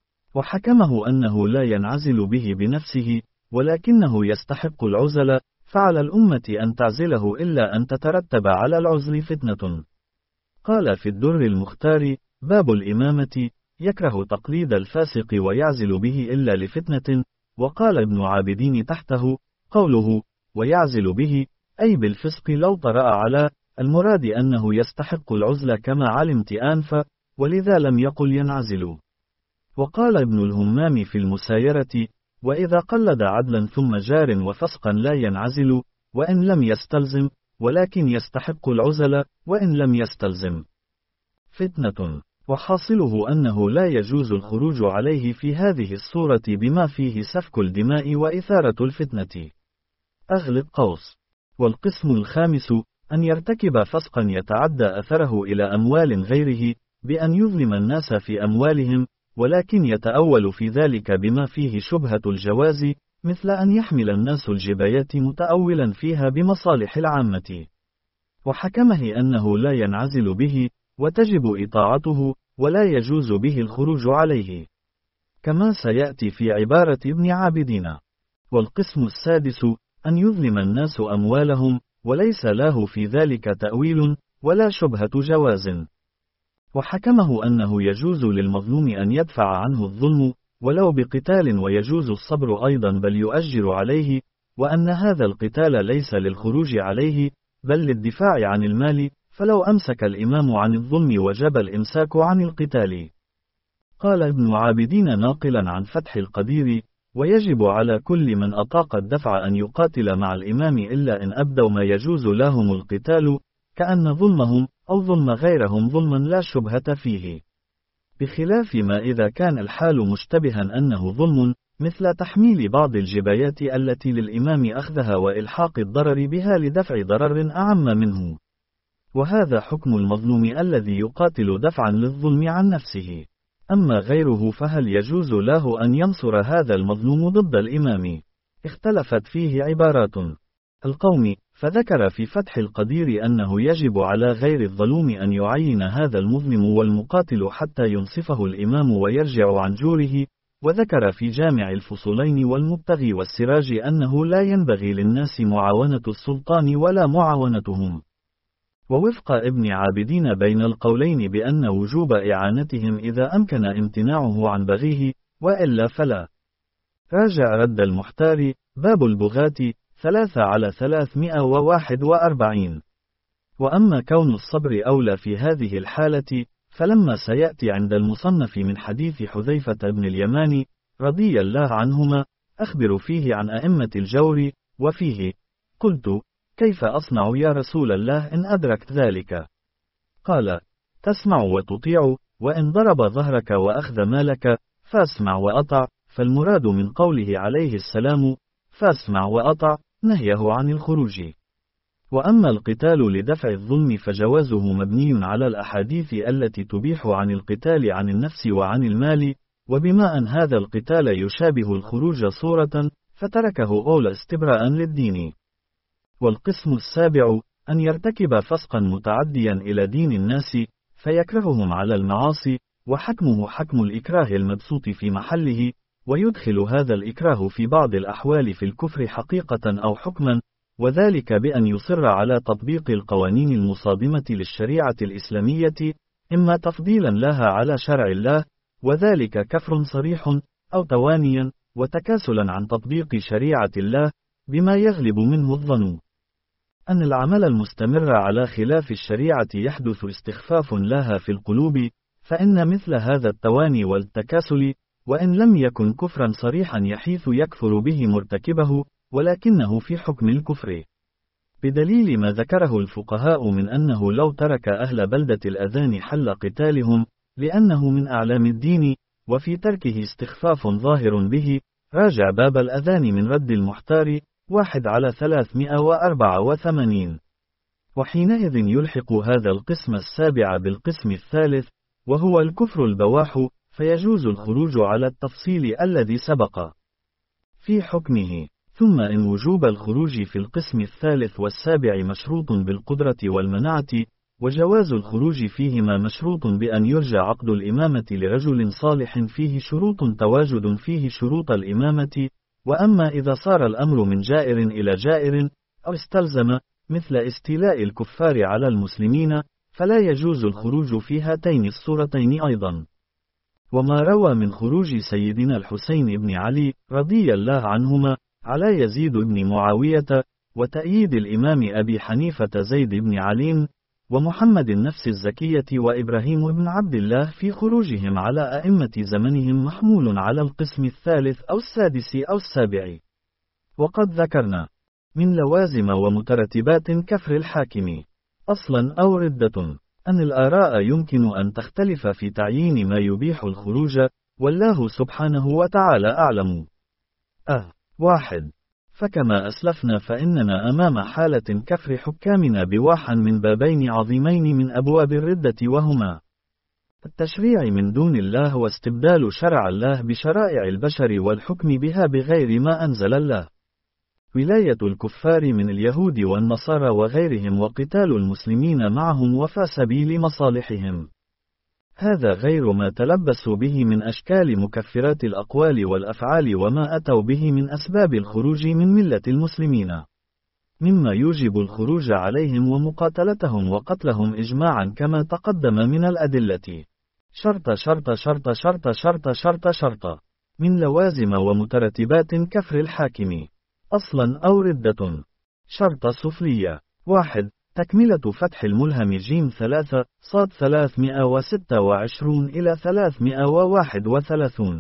S1: وحكمه أنه لا ينعزل به بنفسه، ولكنه يستحق العزل، فعلى الأمة أن تعزله إلا أن تترتب على العزل فتنة. قال في الدر المختار: باب الإمامة يكره تقليد الفاسق ويعزل به إلا لفتنة. وقال ابن عابدين تحته: قوله ويعزل به أي بالفسق لو طرأ على المراد أنه يستحق العزل كما علمت آنفا، ولذا لم يقل ينعزل. وقال ابن الهمام في المسايرة: وإذا قلد عدلا ثم جار وفسقا لا ينعزل، وإن لم يستلزم، ولكن يستحق العزل، وإن لم يستلزم. فتنة. وحاصله أنه لا يجوز الخروج عليه في هذه الصورة بما فيه سفك الدماء وإثارة الفتنة. أغلق قوس. والقسم الخامس أن يرتكب فسقا يتعدى أثره إلى أموال غيره بأن يظلم الناس في أموالهم، ولكن يتأول في ذلك بما فيه شبهة الجواز، مثل أن يحمل الناس الجبايات متأولا فيها بمصالح العامة، وحكمه أنه لا ينعزل به، وتجب إطاعته، ولا يجوز به الخروج عليه، كما سيأتي في عبارة ابن عابدين. والقسم السادس أن يظلم الناس أموالهم، وليس له في ذلك تأويل ولا شبهة جواز، وحكمه أنه يجوز للمظلوم أن يدفع عنه الظلم ولو بقتال، ويجوز الصبر أيضا بل يؤجر عليه، وأن هذا القتال ليس للخروج عليه بل للدفاع عن المال، فلو أمسك الإمام عن الظلم وجب الإمساك عن القتال. قال ابن عابدين ناقلا عن فتح القدير: ويجب على كل من أطاق الدفع أن يقاتل مع الإمام إلا إن أبدوا ما يجوز لهم القتال، كأن ظلمهم أو ظلم غيرهم ظلما لا شبهة فيه، بخلاف ما إذا كان الحال مشتبها أنه ظلم، مثل تحميل بعض الجبايات التي للإمام أخذها وإلحاق الضرر بها لدفع ضرر أعم منه، وهذا حكم المظلوم الذي يقاتل دفعا للظلم عن نفسه. أما غيره فهل يجوز له أن ينصر هذا المظلوم ضد الإمام؟ اختلفت فيه عبارات القوم، فذكر في فتح القدير أنه يجب على غير الظلوم أن يعين هذا المظلم والمقاتل حتى ينصفه الإمام ويرجع عن جوره، وذكر في جامع الفصولين والمبتغي والسراج أنه لا ينبغي للناس معاونة السلطان ولا معاونتهم. ووفق ابن عابدين بين القولين بأن وجوب إعانتهم إذا أمكن امتناعه عن بغيه، وإلا فلا. راجع رد المحتار، باب البغاة، ثلاثة على ثلاثمائة وواحد وأربعين. وأما كون الصبر أولى في هذه الحالة، فلما سيأتي عند المصنف من حديث حذيفة بن اليمان رضي الله عنهما أخبر فيه عن أئمة الجور، وفيه قلت: كيف أصنع يا رسول الله إن أدركت ذلك؟ قال: تسمع وتطيع، وإن ضرب ظهرك وأخذ مالك فاسمع وأطع، فالمراد من قوله عليه السلام فاسمع وأطع نهيه عن الخروج. وأما القتال لدفع الظلم فجوازه مبني على الأحاديث التي تبيح عن القتال عن النفس وعن المال، وبما أن هذا القتال يشابه الخروج صورة فتركه أولى استبراء للدين. والقسم السابع أن يرتكب فسقا متعديا إلى دين الناس فيكرههم على المعاصي، وحكمه حكم الإكراه المبسوط في محله، ويدخل هذا الإكراه في بعض الأحوال في الكفر حقيقة أو حكما، وذلك بأن يصر على تطبيق القوانين المصادمة للشريعة الإسلامية، إما تفضيلا لها على شرع الله، وذلك كفر صريح، أو توانيا وتكاسلا عن تطبيق شريعة الله، بما يغلب منه الظن أن العمل المستمر على خلاف الشريعة يحدث استخفاف لها في القلوب، فإن مثل هذا التواني والتكاسل وإن لم يكن كفرا صريحا يحيث يكفر به مرتكبه، ولكنه في حكم الكفر، بدليل ما ذكره الفقهاء من أنه لو ترك أهل بلدة الأذان حل قتالهم، لأنه من أعلام الدين، وفي تركه استخفاف ظاهر به. راجع باب الأذان من رد المحتار، واحد على ثلاثمائة وأربعة وثمانين. وحينئذ يلحق هذا القسم السابع بالقسم الثالث، وهو الكفر البواح، فيجوز الخروج على التفصيل الذي سبق في حكمه. ثم إن وجوب الخروج في القسم الثالث والسابع مشروط بالقدرة والمنعة، وجواز الخروج فيهما مشروط بأن يرجى عقد الإمامة لرجل صالح فيه شروط تواجد فيه شروط الإمامة. وأما إذا صار الأمر من جائر إلى جائر، أو استلزم مثل استيلاء الكفار على المسلمين، فلا يجوز الخروج في هاتين الصورتين أيضا. وما روى من خروج سيدنا الحسين بن علي رضي الله عنهما على يزيد بن معاوية، وتأييد الإمام أبي حنيفة زيد بن علي، ومحمد النفس الزكية وإبراهيم بن عبد الله في خروجهم على أئمة زمنهم محمول على القسم الثالث أو السادس أو السابع. وقد ذكرنا من لوازم ومترتبات كفر الحاكم أصلا أو ردة أن الآراء يمكن أن تختلف في تعيين ما يبيح الخروج، والله سبحانه وتعالى أعلم. أه واحد. فكما أسلفنا فإننا أمام حالة كفر حكامنا بواحا من بابين عظيمين من أبواب الردة، وهما التشريع من دون الله واستبدال شرع الله بشرائع البشر والحكم بها بغير ما أنزل الله، ولاية الكفار من اليهود والنصارى وغيرهم وقتال المسلمين معهم وفى سبيل مصالحهم. هذا غير ما تلبسوا به من أشكال مكفرات الأقوال والأفعال وما أتوا به من أسباب الخروج من ملة المسلمين، مما يوجب الخروج عليهم ومقاتلتهم وقتلهم إجماعا كما تقدم من الأدلة. شرط شرط شرط شرط شرط شرط شرط من لوازم ومترتبات كفر الحاكم أصلا أو ردة. شرط سفلية. واحد. تكملة فتح الملهم جيم ثلاثة صاد ثلاثمائة وستة وعشرون إلى ثلاثمائة وواحد وثلاثون.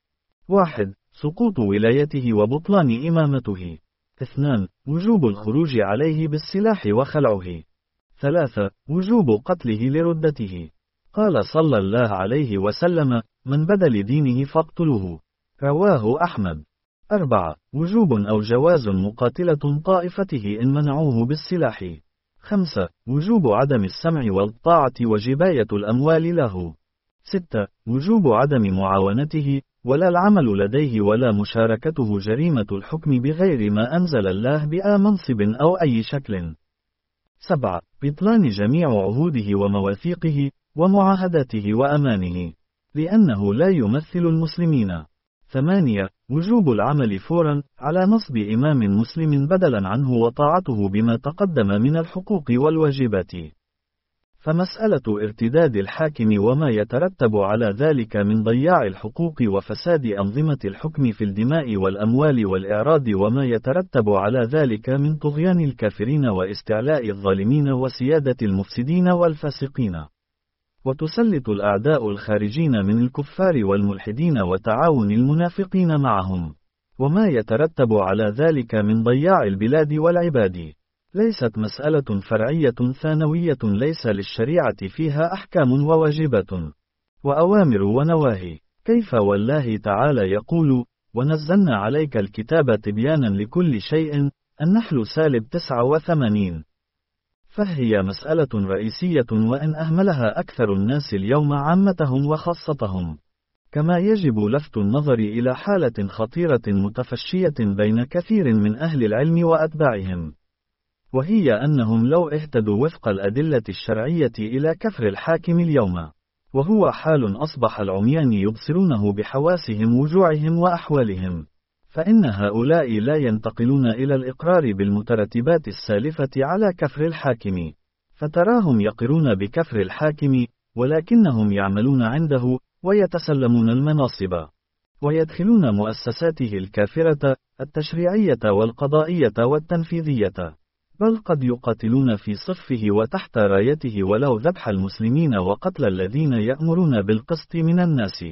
S1: واحد. سقوط ولايته وبطلان إمامته. اثنان. وجوب الخروج عليه بالسلاح وخلعه. ثلاثة. وجوب قتله لردته. قال صلى الله عليه وسلم: من بدل دينه فاقتلوه. رواه أحمد. أربعة. وجوب أو جواز مقاتلة طائفته إن منعوه بالسلاح. خمسة. وجوب عدم السمع والطاعة وجباية الأموال له. ستة. وجوب عدم معاونته ولا العمل لديه ولا مشاركته جريمة الحكم بغير ما أنزل الله بأي منصب أو أي شكل. سبعة. بطلان جميع عهوده ومواثيقه ومعاهداته وأمانه، لأنه لا يمثل المسلمين. ثمانية. وجوب العمل فورا على نصب إمام مسلم بدلا عنه وطاعته بما تقدم من الحقوق والواجبات. فمسألة ارتداد الحاكم وما يترتب على ذلك من ضياع الحقوق وفساد أنظمة الحكم في الدماء والأموال والإعراض وما يترتب على ذلك من طغيان الكافرين واستعلاء الظالمين وسيادة المفسدين والفاسقين، وتسلط الأعداء الخارجين من الكفار والملحدين وتعاون المنافقين معهم، وما يترتب على ذلك من ضياع البلاد والعباد، ليست مسألة فرعية ثانوية ليس للشريعة فيها أحكام وواجبات وأوامر ونواهي. كيف والله تعالى يقول: ونزلنا عليك الكتاب تبيانا لكل شيء، النحل سالب تسعة وثمانين. فهي مسألة رئيسية وإن أهملها أكثر الناس اليوم عامتهم وخاصتهم. كما يجب لفت النظر إلى حالة خطيرة متفشية بين كثير من أهل العلم وأتباعهم، وهي أنهم لو اهتدوا وفق الأدلة الشرعية إلى كفر الحاكم اليوم، وهو حال أصبح العميان يبصرونه بحواسهم وجوعهم وأحوالهم، فإن هؤلاء لا ينتقلون إلى الإقرار بالمترتبات السالفة على كفر الحاكم، فتراهم يقرون بكفر الحاكم ولكنهم يعملون عنده ويتسلمون المناصب ويدخلون مؤسساته الكافرة التشريعية والقضائية والتنفيذية، بل قد يقاتلون في صفه وتحت رايته ولو ذبح المسلمين وقتل الذين يأمرون بالقسط من الناس.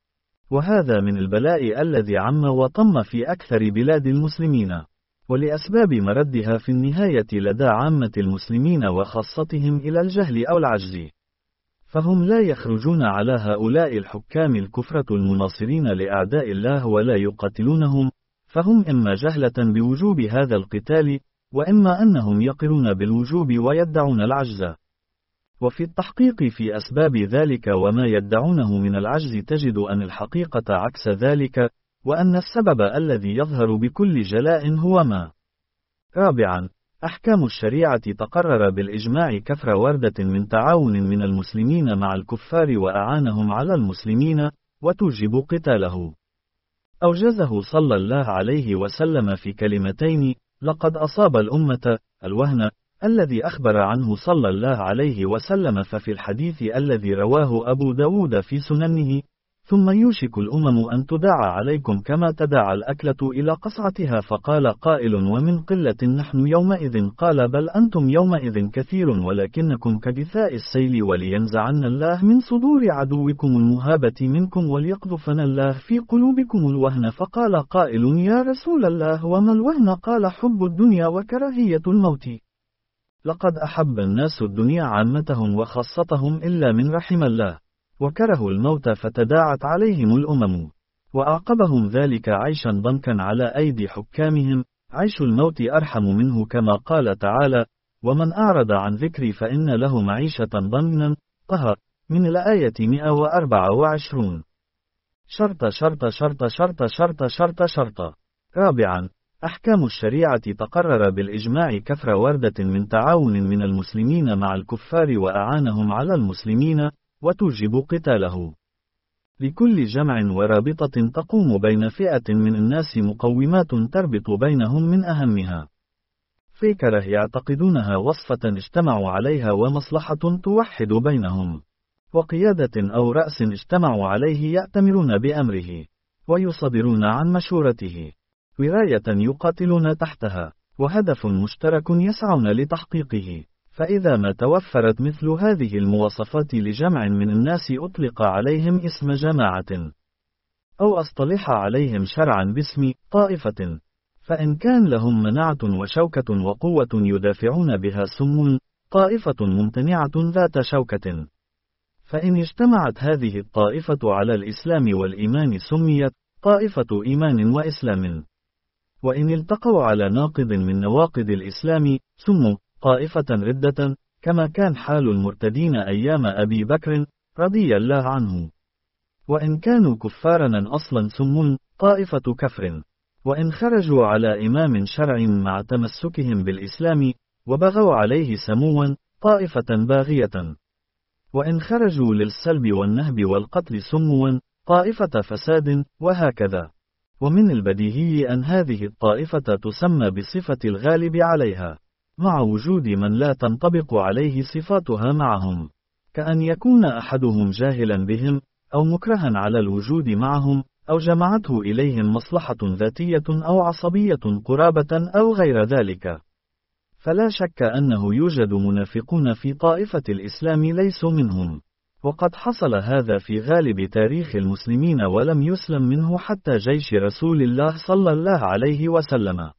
S1: وهذا من البلاء الذي عم وطم في أكثر بلاد المسلمين، ولأسباب مردها في النهاية لدى عامة المسلمين وخاصتهم إلى الجهل أو العجز، فهم لا يخرجون على هؤلاء الحكام الكفرة المناصرين لأعداء الله ولا يقاتلونهم، فهم إما جهلة بوجوب هذا القتال، وإما أنهم يقرون بالوجوب ويدعون العجز. وفي التحقيق في أسباب ذلك وما يدعونه من العجز تجد أن الحقيقة عكس ذلك، وأن السبب الذي يظهر بكل جلاء هو ما. رابعا. أحكام الشريعة تقرر بالإجماع كفر وردة من تعاون من المسلمين مع الكفار وأعانهم على المسلمين، وتوجب قتاله. أوجزه صلى الله عليه وسلم في كلمتين: لقد أصاب الأمة الوهن الذي أخبر عنه صلى الله عليه وسلم، ففي الحديث الذي رواه أبو داود في سننه: ثم يوشك الأمم أن تداعى عليكم كما تداعى الأكلة إلى قصعتها. فقال قائل: ومن قلة نحن يومئذ؟ قال: بل أنتم يومئذ كثير ولكنكم كجثاء السيل. ولينزعن الله من صدور عدوكم المهابة منكم وليقذفن الله في قلوبكم الوهن. فقال قائل: يا رسول الله وما الوهن؟ قال: حب الدنيا وكراهية الموت. لقد أحب الناس الدنيا عامتهم وخاصتهم إلا من رحم الله، وكرهوا الموت فتداعت عليهم الأمم. وأعقبهم ذلك عيشا ضنكا على أيدي حكامهم. عيش الموت أرحم منه، كما قال تعالى: ومن أعرض عن ذكري فإن له معيشة ضنكا. طه من الآية مئة وأربعة وعشرين. شرط شرط شرط شرط شرط شرط شرط. رابعا، أحكام الشريعة تقرر بالإجماع كفر وردة من تعاون من المسلمين مع الكفار وأعانهم على المسلمين، وتوجب قتاله. لكل جمع ورابطة تقوم بين فئة من الناس مقومات تربط بينهم، من أهمها فكرة يعتقدونها وصفة اجتمعوا عليها ومصلحة توحد بينهم، وقيادة أو رأس اجتمعوا عليه يأتمرون بأمره ويصدرون عن مشورته، وراية يقاتلون تحتها، وهدف مشترك يسعون لتحقيقه. فإذا ما توفرت مثل هذه المواصفات لجمع من الناس أطلق عليهم اسم جماعة، أو أصطلح عليهم شرعا باسم طائفة. فإن كان لهم مناعة وشوكة وقوة يدافعون بها سم طائفة ممتنعة ذات شوكة. فإن اجتمعت هذه الطائفة على الإسلام والإيمان سميت طائفة إيمان وإسلام. وإن التقوا على ناقض من نواقض الإسلام سموا طائفة ردة، كما كان حال المرتدين أيام أبي بكر رضي الله عنه. وإن كانوا كفارا أصلا سموا طائفة كفر. وإن خرجوا على إمام شرع مع تمسكهم بالإسلام وبغوا عليه سموا طائفة باغية. وإن خرجوا للسلب والنهب والقتل سموا طائفة فساد، وهكذا. ومن البديهي أن هذه الطائفة تسمى بصفة الغالب عليها، مع وجود من لا تنطبق عليه صفاتها معهم، كأن يكون أحدهم جاهلا بهم، أو مكرها على الوجود معهم، أو جمعته إليهم مصلحة ذاتية أو عصبية قرابة أو غير ذلك. فلا شك أنه يوجد منافقون في طائفة الإسلام ليسوا منهم، وقد حصل هذا في غالب تاريخ المسلمين، ولم يسلم منه حتى جيش رسول الله صلى الله عليه وسلم.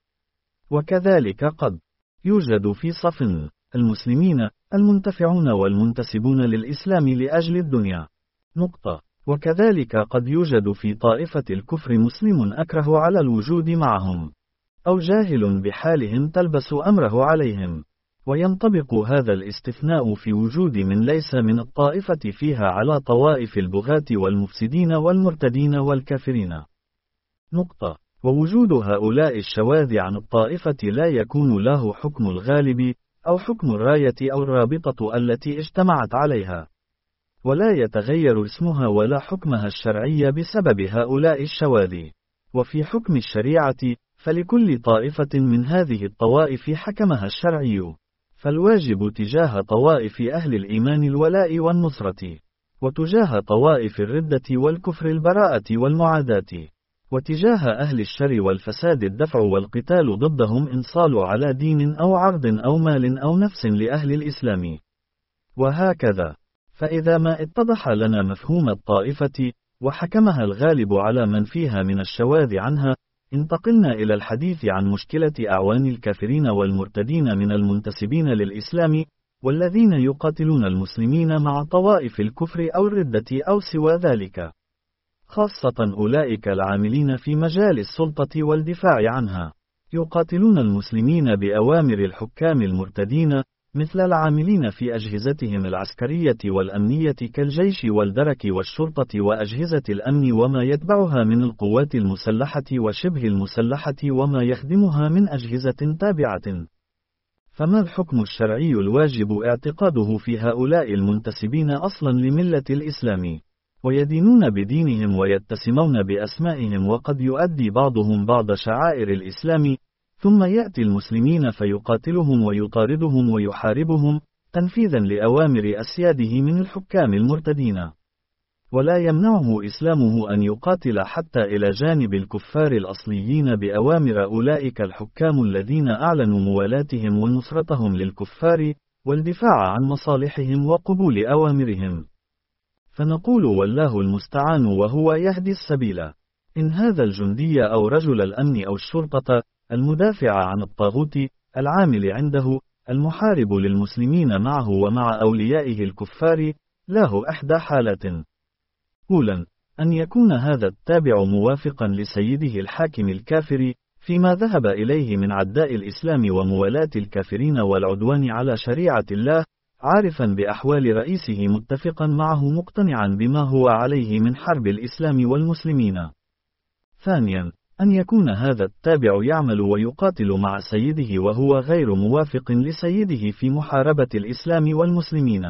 S1: وكذلك قد يوجد في صف المسلمين المنتفعون والمنتسبون للإسلام لأجل الدنيا. نقطة. وكذلك قد يوجد في طائفة الكفر مسلم أكره على الوجود معهم، أو جاهل بحالهم تلبس أمره عليهم. وينطبق هذا الاستثناء في وجود من ليس من الطائفة فيها على طوائف البغاة والمفسدين والمرتدين والكافرين. نقطة. ووجود هؤلاء الشواذ عن الطائفة لا يكون له حكم الغالب، أو حكم الراية أو الرابطة التي اجتمعت عليها، ولا يتغير اسمها ولا حكمها الشرعي بسبب هؤلاء الشواذ. وفي حكم الشريعة، فلكل طائفة من هذه الطوائف حكمها الشرعي، فالواجب تجاه طوائف أهل الإيمان الولاء والنصرة، وتجاه طوائف الردة والكفر البراءة والمعاداة، وتجاه أهل الشر والفساد الدفع والقتال ضدهم إن صالوا على دين أو عرض أو مال أو نفس لأهل الإسلام، وهكذا. فإذا ما اتضح لنا مفهوم الطائفة وحكمها الغالب على من فيها من الشواذ عنها، انتقلنا إلى الحديث عن مشكلة أعوان الكافرين والمرتدين من المنتسبين للإسلام، والذين يقاتلون المسلمين مع طوائف الكفر أو الردة أو سوى ذلك، خاصة أولئك العاملين في مجال السلطة والدفاع عنها، يقاتلون المسلمين بأوامر الحكام المرتدين، مثل العاملين في أجهزتهم العسكرية والأمنية كالجيش والدرك والشرطة وأجهزة الأمن وما يتبعها من القوات المسلحة وشبه المسلحة وما يخدمها من أجهزة تابعة. فما الحكم الشرعي الواجب اعتقاده في هؤلاء المنتسبين أصلا لملة الإسلام، ويدينون بدينهم ويتسمون بأسمائهم، وقد يؤدي بعضهم بعض شعائر الإسلام، ثم يأتي المسلمين فيقاتلهم ويطاردهم ويحاربهم تنفيذا لأوامر أسياده من الحكام المرتدين. ولا يمنعه إسلامه أن يقاتل حتى إلى جانب الكفار الأصليين بأوامر أولئك الحكام الذين أعلنوا موالاتهم ونصرتهم للكفار، والدفاع عن مصالحهم وقبول أوامرهم. فنقول والله المستعان وهو يهدي السبيل. إن هذا الجندي أو رجل الأمن أو الشرطة المدافع عن الطاغوت العامل عنده المحارب للمسلمين معه ومع أوليائه الكفار له إحدى حالات: أولا، أن يكون هذا التابع موافقا لسيده الحاكم الكافر فيما ذهب إليه من عداء الإسلام وموالاة الكافرين والعدوان على شريعة الله، عارفا بأحوال رئيسه متفقا معه مقتنعا بما هو عليه من حرب الإسلام والمسلمين. ثانيا، أن يكون هذا التابع يعمل ويقاتل مع سيده وهو غير موافق لسيده في محاربة الإسلام والمسلمين.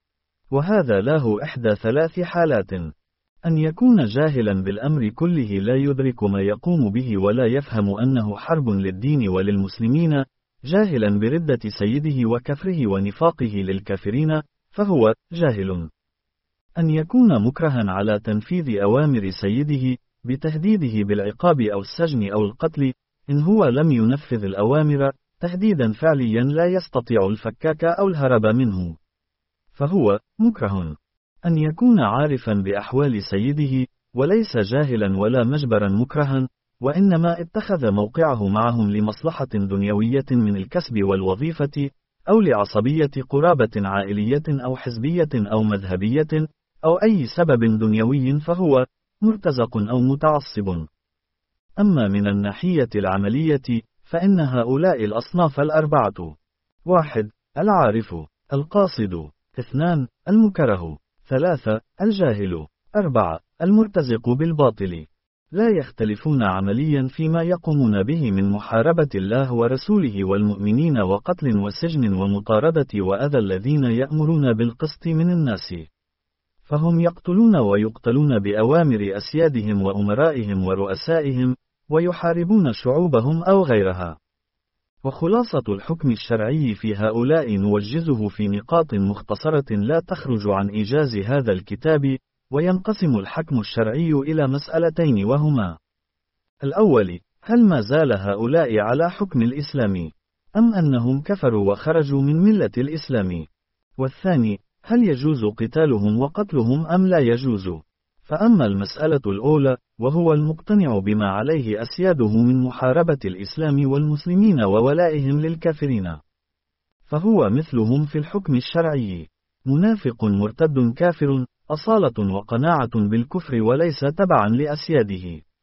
S1: وهذا له إحدى ثلاث حالات: أن يكون جاهلا بالأمر كله لا يدرك ما يقوم به ولا يفهم أنه حرب للدين وللمسلمين، جاهلا بردة سيده وكفره ونفاقه للكافرين فهو جاهل. أن يكون مكرها على تنفيذ أوامر سيده بتهديده بالعقاب أو السجن أو القتل إن هو لم ينفذ الأوامر تهديدا فعليا لا يستطيع الفكاك أو الهرب منه فهو مكره. أن يكون عارفا بأحوال سيده وليس جاهلا ولا مجبرا مكرها، وإنما اتخذ موقعه معهم لمصلحة دنيوية من الكسب والوظيفة، أو لعصبية قرابة عائلية أو حزبية أو مذهبية، أو أي سبب دنيوي فهو مرتزق أو متعصب. أما من الناحية العملية فإن هؤلاء الأصناف الأربعة: واحد، العارف، القاصد، اثنان، المكره، ثلاثة، الجاهل، أربعة، المرتزق بالباطل، لا يختلفون عمليا فيما يقومون به من محاربة الله ورسوله والمؤمنين وقتل وسجن ومطاردة وأذى الذين يأمرون بالقسط من الناس، فهم يقتلون ويقتلون بأوامر أسيادهم وأمرائهم ورؤسائهم، ويحاربون شعوبهم أو غيرها. وخلاصة الحكم الشرعي في هؤلاء نوجزه في نقاط مختصرة لا تخرج عن إيجاز هذا الكتاب، وينقسم الحكم الشرعي إلى مسألتين وهما: الأول، هل ما زال هؤلاء على حكم الإسلام، أم أنهم كفروا وخرجوا من ملة الإسلام؟ والثاني، هل يجوز قتالهم وقتلهم أم لا يجوز؟ فأما المسألة الأولى وهو المقتنع بما عليه أسياده من محاربة الإسلام والمسلمين وولائهم للكافرين، فهو مثلهم في الحكم الشرعي، منافق مرتد كافر، أصالة وقناعة بالكفر وليس تبعا لأسياده.